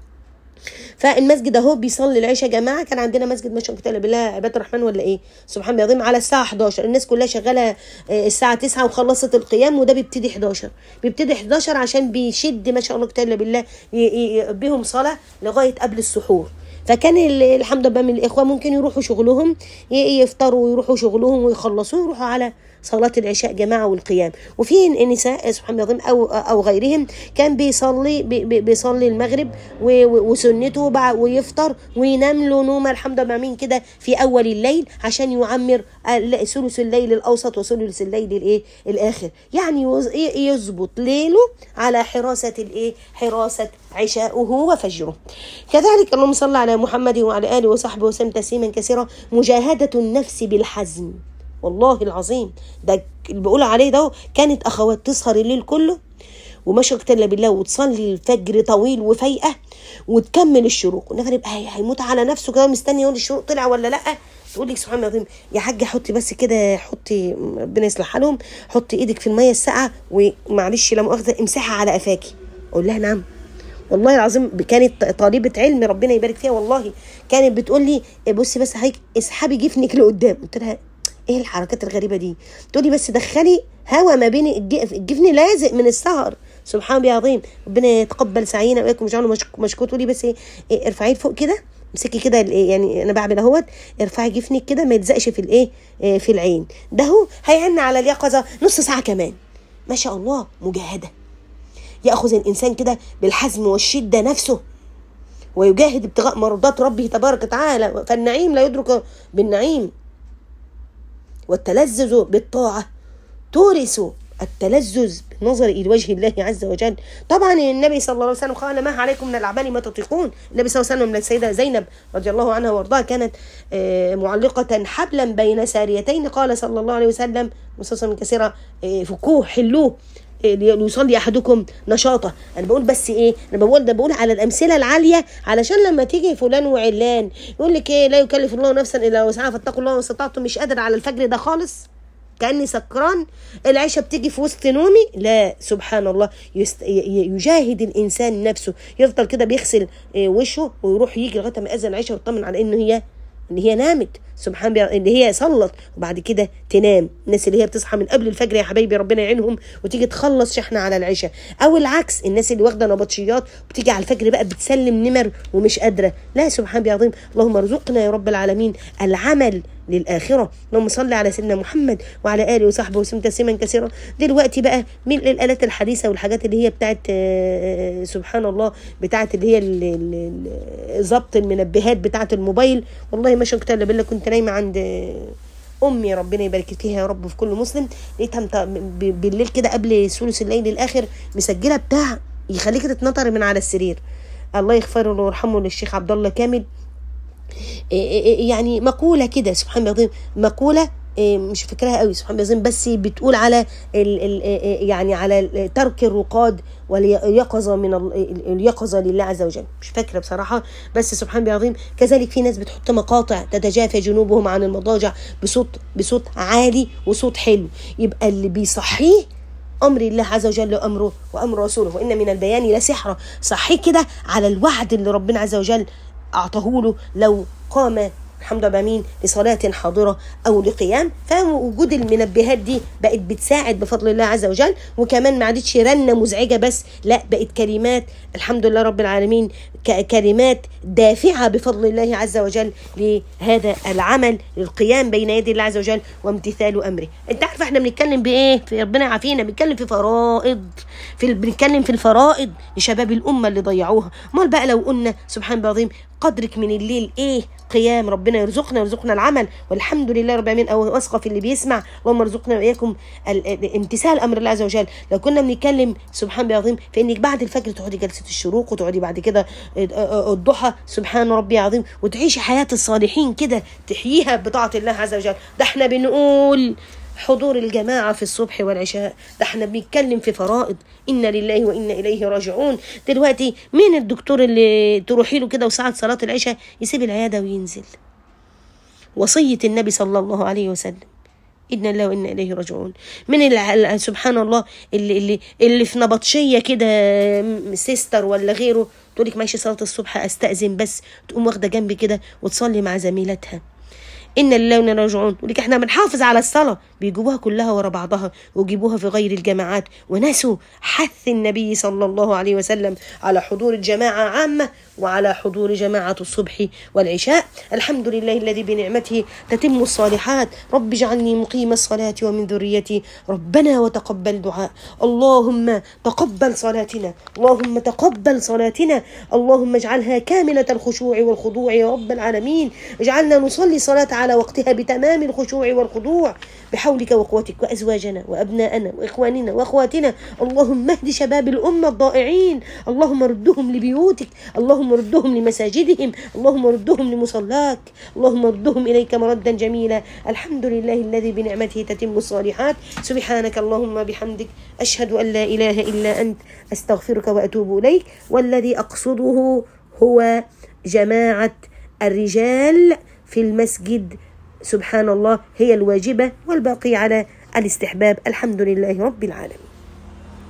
فالمسجد اهو بيصلي العشاء جماعه. كان عندنا مسجد ما شاء الله بالله عباد الرحمن ولا ايه سبحان الله العظيم على الساعه حداشر، الناس كلها شغاله الساعه تسعة وخلصت القيام، وده بيبتدي حداشر بيبتدي حداشر عشان بيشد ما شاء الله بالله بهم صلاه لغايه قبل السحور. فكان الحمد لله من الاخوه ممكن يروحوا شغلهم يفطروا ويروحوا شغلهم ويخلصوا ويروحوا على صلاة العشاء جماعة والقيام. وفي النساء سبحان الله أو أو غيرهم كان بيصلي بي بيصلي المغرب وسنته ويفطر وينام له نومه الحمد لله مين كده في أول الليل عشان يعمر ثلث الليل الأوسط وثلث الليل الإيه الآخر، يعني يظبط ليله على حراسة الإيه حراسة عشاؤه وفجره. كذلك اللهم صل على محمد وعلى آله وصحبه وسلم تسليما كثيرا. مجاهدة النفس بالحزم، والله العظيم ده اللي بقول عليه ده. كانت اخوات تسهر الليل كله وما شركت الا بالله وتصلي الفجر طويل وفايقه وتكمل الشروق، والنفر يبقى هيموت على نفسه كده مستني يقول الشروق طلع ولا لا، تقول لك سبحان الله العظيم يا حاجه حطي بس كده، حطي ربنا يصلح حالهم، حطي ايدك في الميه الساقعه ومعلش لا مؤاخذه امسحها على قفاكي. اقول لها نعم، والله العظيم كانت طالبه علم ربنا يبارك فيها، والله كانت بتقول لي بصي بس هيك اسحبي جفنك لقدام. قلت لها ايه الحركات الغريبه دي؟ تقولي بس دخلي هوا ما بين الجفن لازق من السهر. سبحان الله العظيم، ربنا يتقبل سعينا واياكم ويجعله مشكور. تقولي بس ايه ارفعيه لفوق كده، امسكي كده يعني انا بعمل اهوت، ارفعي جفنك كده ما يلزقش في الايه في العين، ده هو هيعن على اليقظه نص ساعه كمان. ما شاء الله مجاهده، ياخذ الانسان كده بالحزم والشده نفسه ويجاهد ابتغاء مرضات ربه تبارك وتعالى، فالنعيم لا يدرك بالنعيم، والتلذذ بالطاعة تورث التلذذ بالنظر إلى وجه الله عز وجل. طبعا النبي صلى الله عليه وسلم قال ما عليكم من الأعمال ما تطيقون. النبي صلى الله عليه وسلم السيدة زينب رضي الله عنها وارضاها كانت معلقة حبلا بين ساريتين، قال صلى الله عليه وسلم وسلم كثيرة فكوه حلوه ليصلي احدكم نشاطه. انا بقول بس ايه، انا بقول ده بقول على الامثله العاليه علشان لما تيجي فلان وعلان يقول لك ايه لا يكلف الله نفسا الا وسعها فاتقوا الله ما استطعتم، مش قادر على الفجر ده خالص كاني سكران، العشاء بتيجي في وسط نومي، لا سبحان الله يست... يجاهد الانسان نفسه، يفضل كده بيغسل وشه ويروح يجي لغايه ما ياذن العشاء ويطمن على انه هي ان هي نامت، سبحان الله اللي هي صلت وبعد كده تنام. الناس اللي هي بتصحى من قبل الفجر يا حبايبي ربنا يعينهم وتيجي تخلص شحنه على العشاء، او العكس الناس اللي واخده نبطشيات وبتيجي على الفجر بقى بتسلم نمر ومش قادره. لا سبحان الله العظيم، اللهم ارزقنا يا رب العالمين العمل للآخرة. اللهم صل على سيدنا محمد وعلى آله وصحبه وسلم تسليما كثيرا. دلوقتي بقى من الآلات الحديثة والحاجات اللي هي بتاعت سبحان الله بتاعت اللي هي ضبط المنبهات بتاعت الموبايل، والله ما شكت الا بالله كنت نايمة عند أمي ربنا يبارك فيها يا رب في كل مسلم، لقيتها بالليل كده قبل ثلث الليل الآخر مسجلة بتاع يخليك تتنطر من على السرير. الله يغفر له ويرحمه للشيخ عبد الله كامل، يعني مقولة كده سبحان الله العظيم، مقولة مش فاكراها قوي سبحان الله العظيم، بس بتقول على ال ال يعني على ترك الرقاد واليقظة من اليقظة لله عز وجل، مش فاكرة بصراحة بس سبحان الله العظيم. كذلك في ناس بتحط مقاطع تتجافى جنوبهم عن المضاجع بصوت بصوت عالي وصوت حلو، يبقى اللي بيصحيه أمر الله عز وجل وأمره وأمر رسوله، وإن من البيان لسحرة، صحيه كده على الوعد اللي ربنا عز وجل أعطاه له لو قام الحمد لله مين لصلاة حاضرة أو لقيام. فوجود المنبهات دي بقت بتساعد بفضل الله عز وجل، وكمان ما عادتش رنة مزعجة بس، لا بقت كلمات الحمد لله رب العالمين كلمات دافعة بفضل الله عز وجل لهذا العمل، للقيام بين يدي الله عز وجل وامتثال أمره. انت عارفة احنا بنتكلم بإيه؟ في ربنا يعافينا، بنتكلم في فرائض، في بنتكلم في الفرائض لشباب الأمة اللي ضيعوها. امال بقى لو قلنا سبحان الله العظيم قدرك من الليل ايه؟ قيام. ربنا يرزقنا يرزقنا العمل، والحمد لله رب العالمين. او واثقه في اللي بيسمع، اللهم ارزقنا واياكم امتثال امر الله عز وجل. لو كنا بنتكلم سبحان الله العظيم في انك بعد الفجر تقعدي جلسه الشروق، وتقعدي بعد كده الضحى سبحان ربي العظيم، وتعيشي حياه الصالحين كده، تحييها بطاعه الله عز وجل. ده احنا بنقول حضور الجماعة في الصبح والعشاء، ده احنا بنتكلم في فرائض. إنا لله وإنا إليه راجعون. دلوقتي مين الدكتور اللي تروحي له كده وساعة صلاة العشاء يسيب العيادة وينزل؟ وصية النبي صلى الله عليه وسلم إنا لله وإنا إليه راجعون. من سبحان الله اللي اللي اللي في نبطشية كده سيستر ولا غيره تقولك ماشي صلاة الصبح أستأذن بس، تقوم واخدة جنبي كده وتصلي مع زميلتها. إن لله وإنا راجعون. ولك احنا بنحافظ على الصلاة، بيجيبوها كلها ورا بعضها ويجيبوها في غير الجماعات، ونسوا حث النبي صلى الله عليه وسلم على حضور الجماعة عامة وعلى حضور جماعة الصبح والعشاء. الحمد لله الذي بنعمته تتم الصالحات. رب اجعلني مقيم الصلاة ومن ذريتي ربنا وتقبل دعاء. اللهم تقبل صلاتنا، اللهم تقبل صلاتنا، اللهم اجعلها كاملة الخشوع والخضوع يا رب العالمين. اجعلنا نصلي صلاة على وقتها بتمام الخشوع والخضوع بحولك وقوتك، وأزواجنا وأبناءنا وإخواننا وأخواتنا. اللهم اهد شباب الأمة الضائعين، اللهم ردهم لبيوتك، اللهم ردهم لمساجدهم، اللهم ردهم لمصلاك، اللهم ردهم إليك مردا جميلا. الحمد لله الذي بنعمته تتم الصالحات. سبحانك اللهم بحمدك، أشهد أن لا إله إلا أنت، أستغفرك وأتوب إليك. والذي أقصده هو جماعة الرجال في المسجد سبحان الله هي الواجبة، والباقي على الاستحباب. الحمد لله رب العالمين.